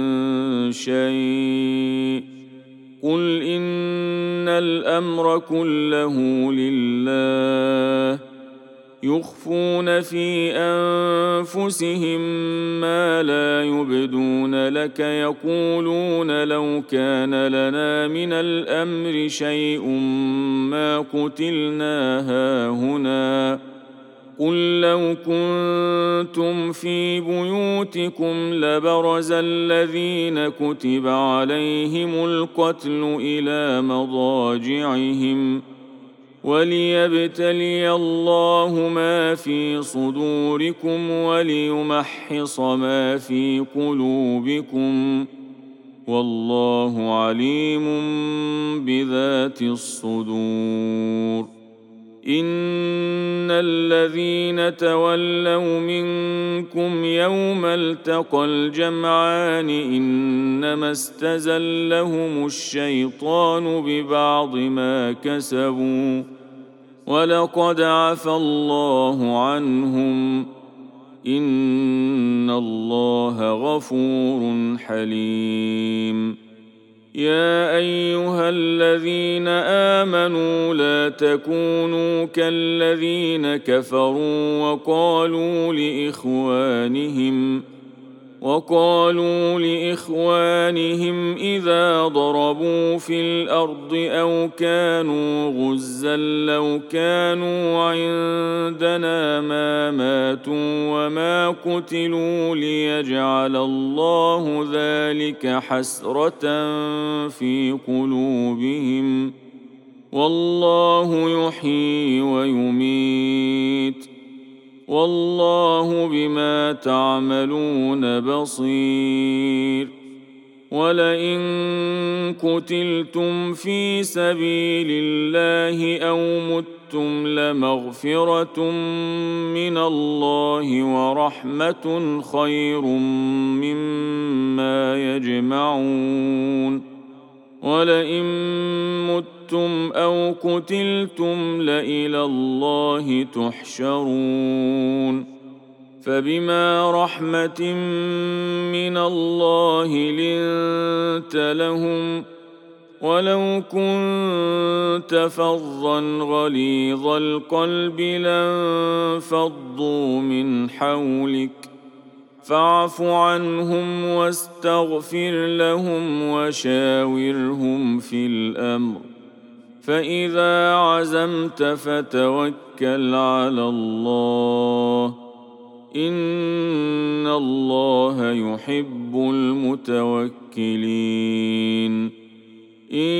شيء قل إن الأمر كله لله يخفون في أنفسهم ما لا يبدون لك يقولون لو كان لنا من الأمر شيء ما قتلنا هاهنا قل لو كنتم في بيوتكم لبرز الذين كتب عليهم القتل إلى مضاجعهم وليبتلي الله ما في صدوركم وليمحص ما في قلوبكم والله عليم بذات الصدور. إن الذين تولوا منكم يوم التقى الجمعان إنما استزلهم الشيطان ببعض ما كسبوا ولقد عفا الله عنهم إن الله غفور حليم. يا أيها الذين آمنوا لا تكونوا كالذين كفروا وقالوا لإخوانهم وقالوا لإخوانهم إذا ضربوا في الأرض أو كانوا غزا لو كانوا عندنا ما ماتوا وما قتلوا ليجعل الله ذلك حسرة في قلوبهم والله يحيي ويميت والله بما تعملون بصير ولئن قتلتم في سبيل الله أو متم لمغفرة من الله ورحمة خير مما يجمعون ولئن متم أو قتلتم لإلى الله تحشرون فبما رحمة من الله لنت لهم ولو كنت فظا غليظ القلب لانفضوا من حولك فاعف عنهم واستغفر لهم وشاورهم في الأمر فإذا عزمت فتوكل على الله إن الله يحب المتوكلين إن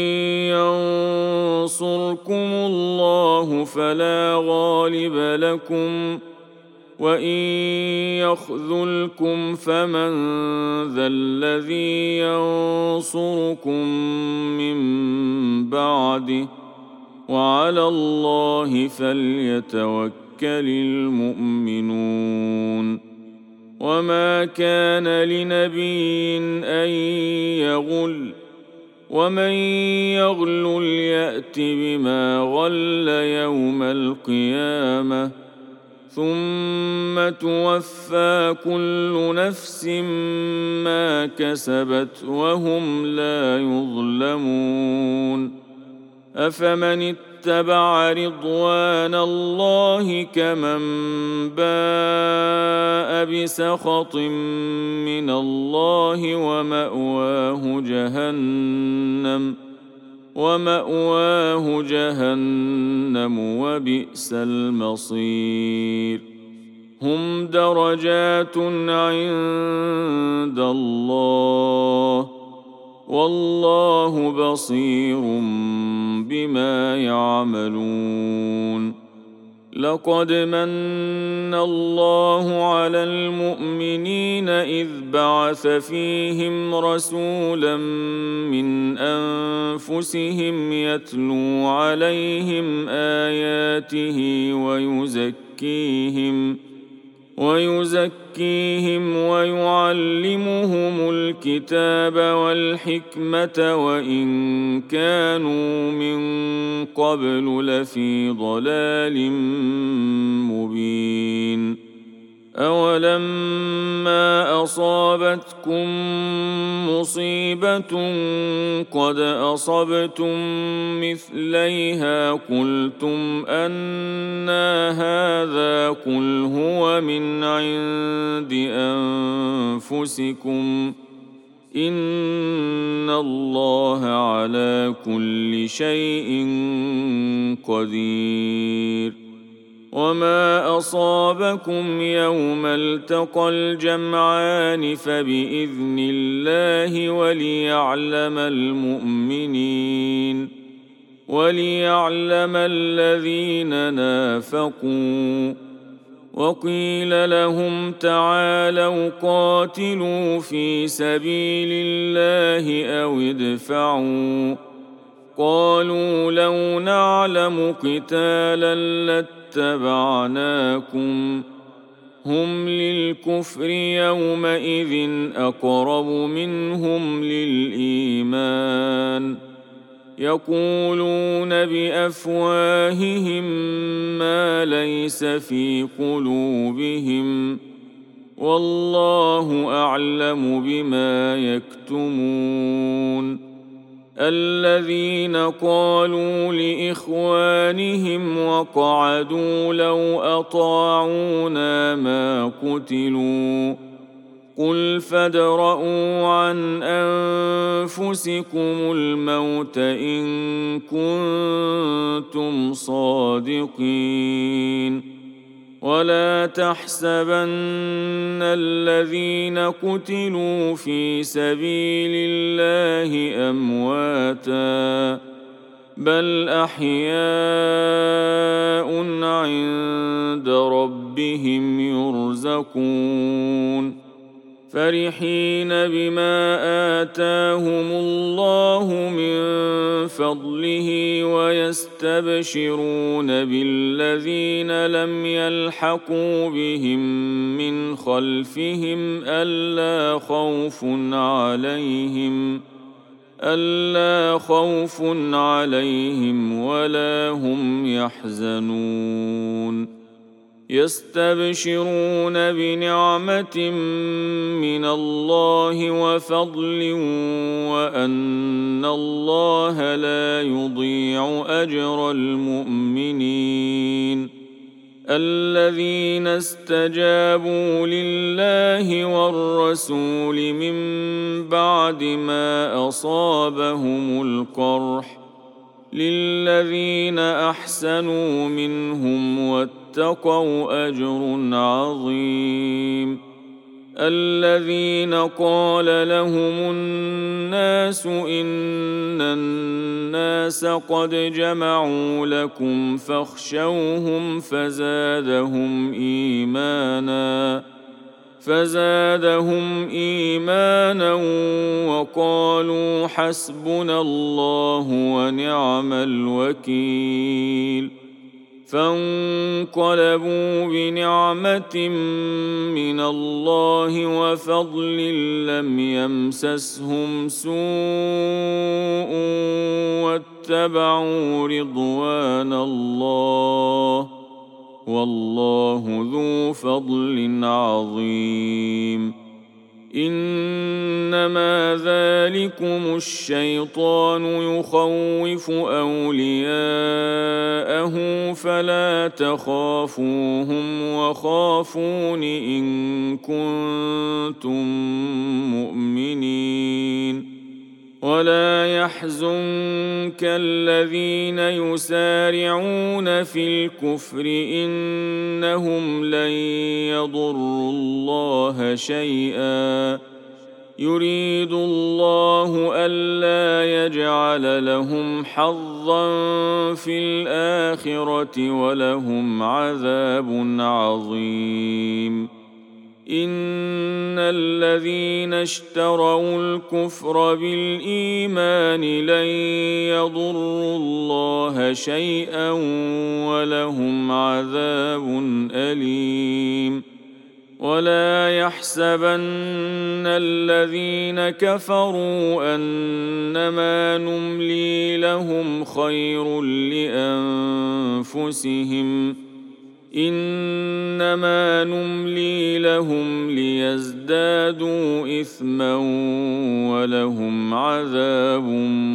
ينصركم الله فلا غالب لكم وإن يخذلكم فمن ذا الذي ينصركم من بعده وعلى الله فليتوكل المؤمنون وما كان لنبي أن يغل ومن يغل يأت بما غل يوم القيامة ثم توفى كل نفس ما كسبت وهم لا يظلمون أفمن اتبع رضوان الله كمن باء بسخط من الله ومأواه جهنم ومأواه جهنم وبئس المصير هم درجات عند الله والله بصير بما يعملون لقد من الله على المؤمنين إذ بعث فيهم رسولا من أنفسهم يتلو عليهم آياته ويزكيهم ويزكيهم ويعلمهم الكتاب والحكمة وإن كانوا من قبل لفي ضلال مبين أولما أصابتكم مصيبة قد أصبتم مثليها قلتم أنى هذا قل هو من عند أنفسكم إن الله على كل شيء قدير وما أصابكم يوم التقى الجمعان فبإذن الله وليعلم المؤمنين وليعلم الذين نافقوا وقيل لهم تعالوا قاتلوا في سبيل الله أو ادفعوا قالوا لو نعلم قتالا لاتبعناكم هم للكفر يومئذ أقرب منهم للإيمان يقولون بأفواههم ما ليس في قلوبهم والله أعلم بما يكتمون الذين قالوا لإخوانهم وقعدوا لو أطاعونا ما قتلوا قل فادرءوا عن أنفسكم الموت إن كنتم صادقين ولا تحسبن الذين قتلوا في سبيل الله أمواتا بل أحياء عند ربهم يرزقون فرحين بما آتاهم الله من فضله ويستبشرون بالذين لم يلحقوا بهم من خلفهم ألا خوف عليهم ألا خوف عليهم ولا هم يحزنون يستبشرون بنعمة من الله وفضل وأن الله لا يضيع أجر المؤمنين الذين استجابوا لله والرسول من بعد ما أصابهم القرح للذين أحسنوا منهم واتقوا أجر عظيم الذين قال لهم الناس إن الناس قد جمعوا لكم فاخشوهم فزادهم إيمانا فزادهم إيمانا وقالوا حسبنا الله ونعم الوكيل فانقلبوا بنعمة من الله وفضل لم يمسسهم سوء واتبعوا رضوان الله والله ذو فضل عظيم إنما ذلكم الشيطان يخوف أولياءه فلا تخافوهم وخافون إن كنتم مؤمنين ولا يحزنك الذين يسارعون في الكفر إنهم لن يضروا الله شيئا يريد الله ألا يجعل لهم حظا في الآخرة ولهم عذاب عظيم إن الذين اشتروا الكفر بالإيمان لن يضروا الله شيئا ولهم عذاب أليم ولا يحسبن الذين كفروا أنما نملي لهم خير لأنفسهم إنما نملي لهم ليزدادوا إثما ولهم عذاب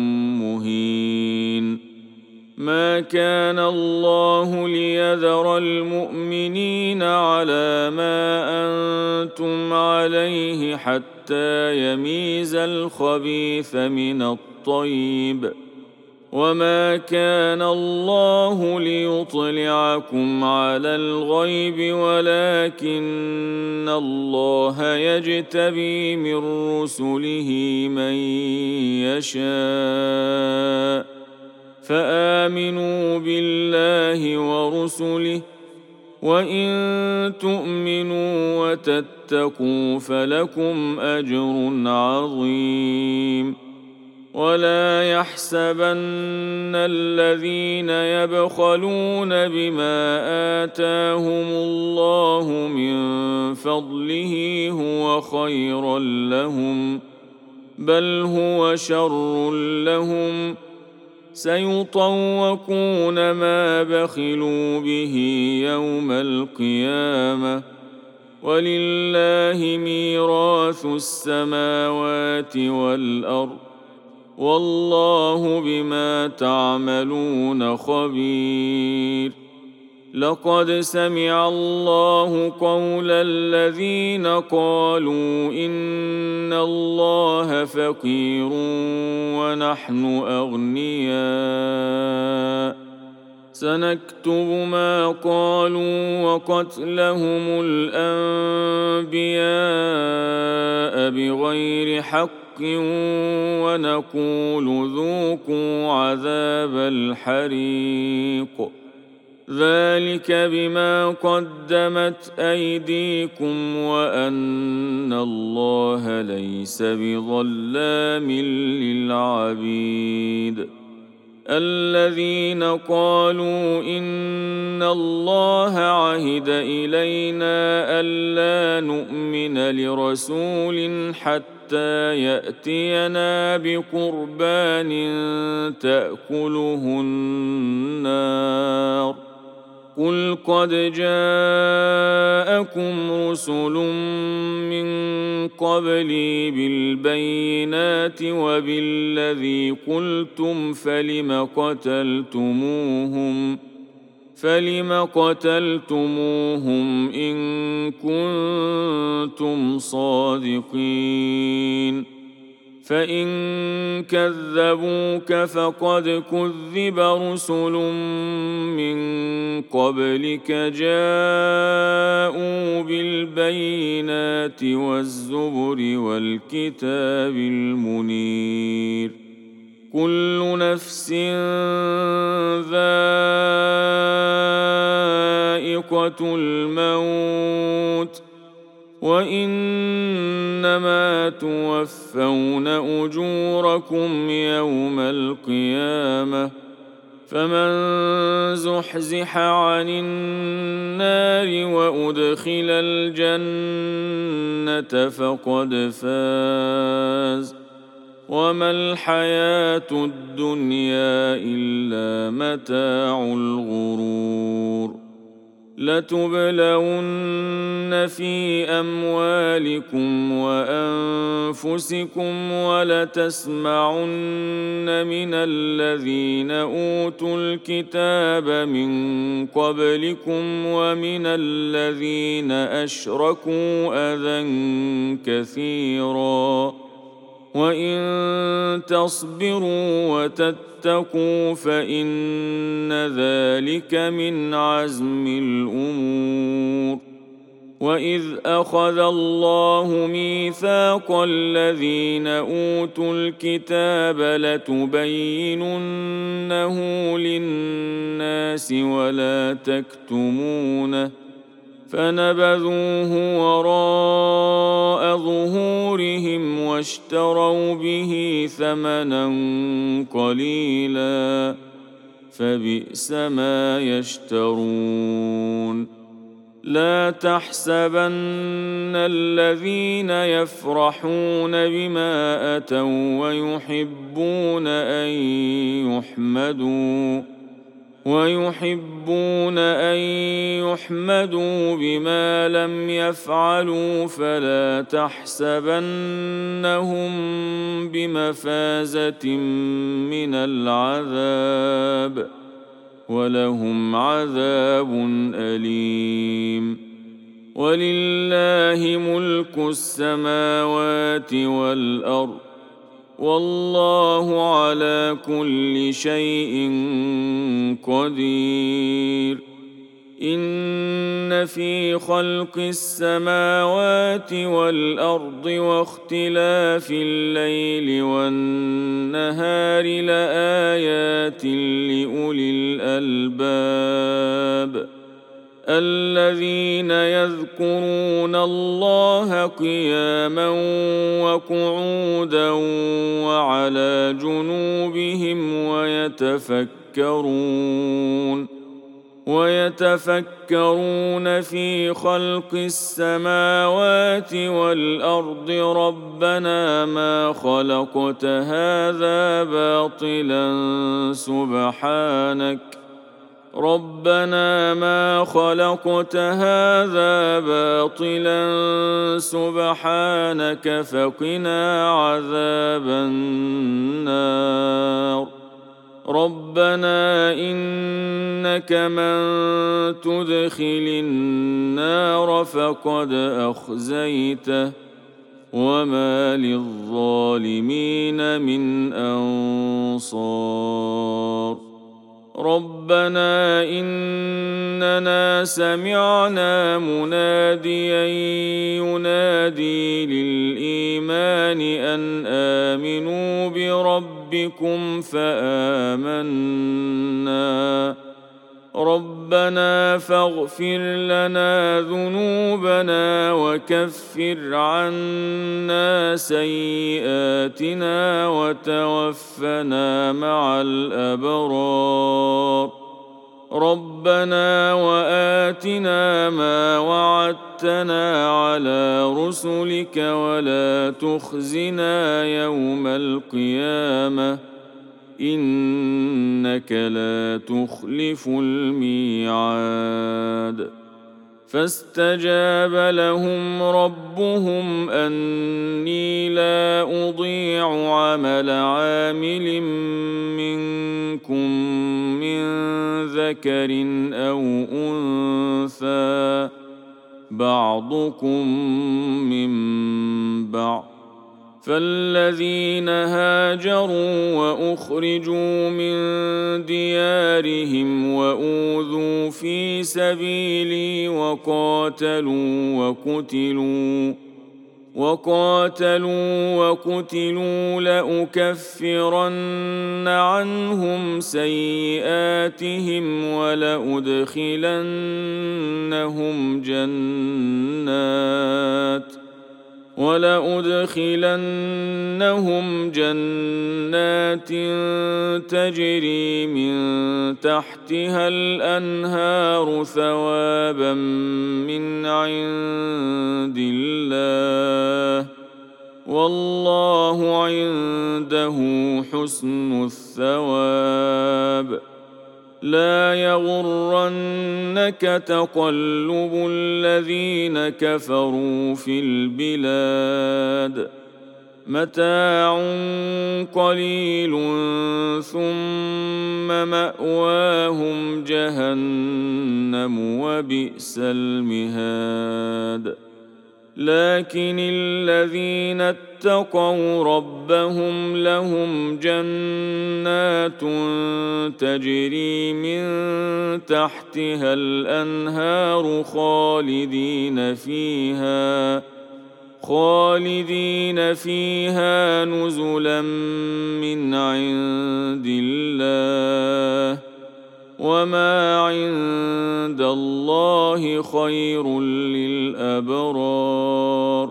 مهين ما كان الله ليذر المؤمنين على ما أنتم عليه حتى يميز الخبيث من الطيب وما كان الله ليطلعكم على الغيب ولكن الله يجتبي من رسله من يشاء فآمنوا بالله ورسله وإن تؤمنوا وتتقوا فلكم أجر عظيم ولا يحسبن الذين يبخلون بما آتاهم الله من فضله هو خيرا لهم بل هو شر لهم سيطوقون ما بخلوا به يوم القيامة ولله ميراث السماوات والأرض والله بما تعملون خبير. لقد سمع الله قول الذين قالوا إن الله فقير ونحن أغنياء سنكتب ما قالوا وقتلهم الأنبياء بغير حق ونقول ذوقوا عذاب الحريق ذلك بما قدمت أيديكم وأن الله ليس بظلام للعبيد. الذين قالوا إن الله عهد إلينا ألا نؤمن لرسول حتى يأتينا بقربان تأكله النار قل قد جاءكم رسل من قبلي بالبينات وبالذي قلتم فلم قتلتموهم فلم قتلتموهم إن كنتم صادقين فإن كذبوك فقد كذب رسل من قبلك جاءوا بالبينات والزبر والكتاب المنير كل نفس ذائقة الموت وإنما توفون أجوركم يوم القيامة فمن زحزح عن النار وأدخل الجنة فقد فاز وما الحياة الدنيا إلا متاع الغرور. لتبلون في أموالكم وأنفسكم ولتسمعن من الذين أوتوا الكتاب من قبلكم ومن الذين أشركوا أذى كثيرا وإن تصبروا وتتقوا فإن ذلك من عزم الأمور. وإذ أخذ الله ميثاق الذين أوتوا الكتاب لتبيننه للناس ولا تكتمونه فنبذوه وراء ظهورهم واشتروا به ثمنا قليلا فبئس ما يشترون. لا تحسبن الذين يفرحون بما أتوا ويحبون أن يحمدوا ويحبون أن يحمدوا بما لم يفعلوا فلا تحسبنهم بمفازة من العذاب ولهم عذاب أليم. ولله ملك السماوات والأرض والله على كل شيء قدير. إن في خلق السماوات والأرض واختلاف الليل والنهار لآيات لأولي الألباب الذين يذكرون الله قياما وقعودا وعلى جنوبهم ويتفكرون ويتفكرون في خلق السماوات والأرض ربنا ما خلقت هذا باطلا سبحانك ربنا ما خلقت هذا باطلا سبحانك فقنا عذاب النار ربنا إنك من تدخل النار فقد أخزيته وما للظالمين من أنصار ربنا إننا سمعنا مناديا ينادي للإيمان أن آمنوا بربكم فآمنا ربنا فاغفر لنا ذنوبنا وكفر عنا سيئاتنا وتوفنا مع الأبرار ربنا وآتنا ما وعدتنا على رسلك ولا تخزنا يوم القيامة إنك لا تخلف الميعاد فاستجاب لهم ربهم أني لا أضيع عمل عامل منكم من ذكر أو أنثى بعضكم من بعض فالذين هاجروا وأخرجوا من ديارهم وأوذوا في سبيلي وقاتلوا وقتلوا وقاتلوا وقتلوا لأكفرن عنهم سيئاتهم ولأدخلنهم جنات ولأدخلنهم جنات تجري من تحتها الأنهار ثوابا من عند الله والله عنده حسن الثواب لا يغرنك تقلب الذين كفروا في البلاد متاع قليل ثم مأواهم جهنم وبئس المهاد لكن الذين اتقوا ربهم لهم جنات تجري من تحتها الأنهار خالدين فيها خالدين فيها نزلا من عند الله وما عند الله خير للأبرار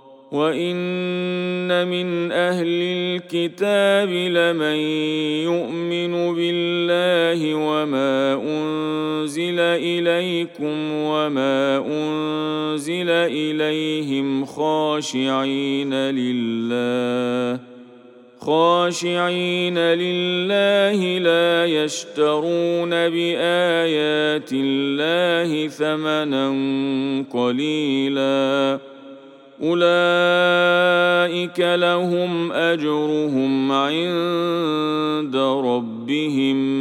وإن من أهل الكتاب لمن يؤمن بالله وما أنزل إليكم وما أنزل إليهم خاشعين لله خاشعين لله لا يشترون بآيات الله ثمنا قليلا أولئك لهم أجرهم عند ربهم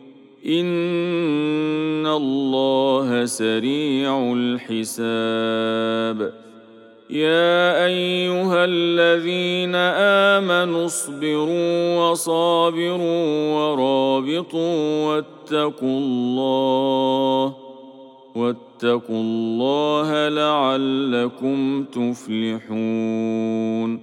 إن الله سريع الحساب يا أيها الذين آمنوا اصبروا وصابروا ورابطوا واتقوا الله واتقوا الله لعلكم تفلحون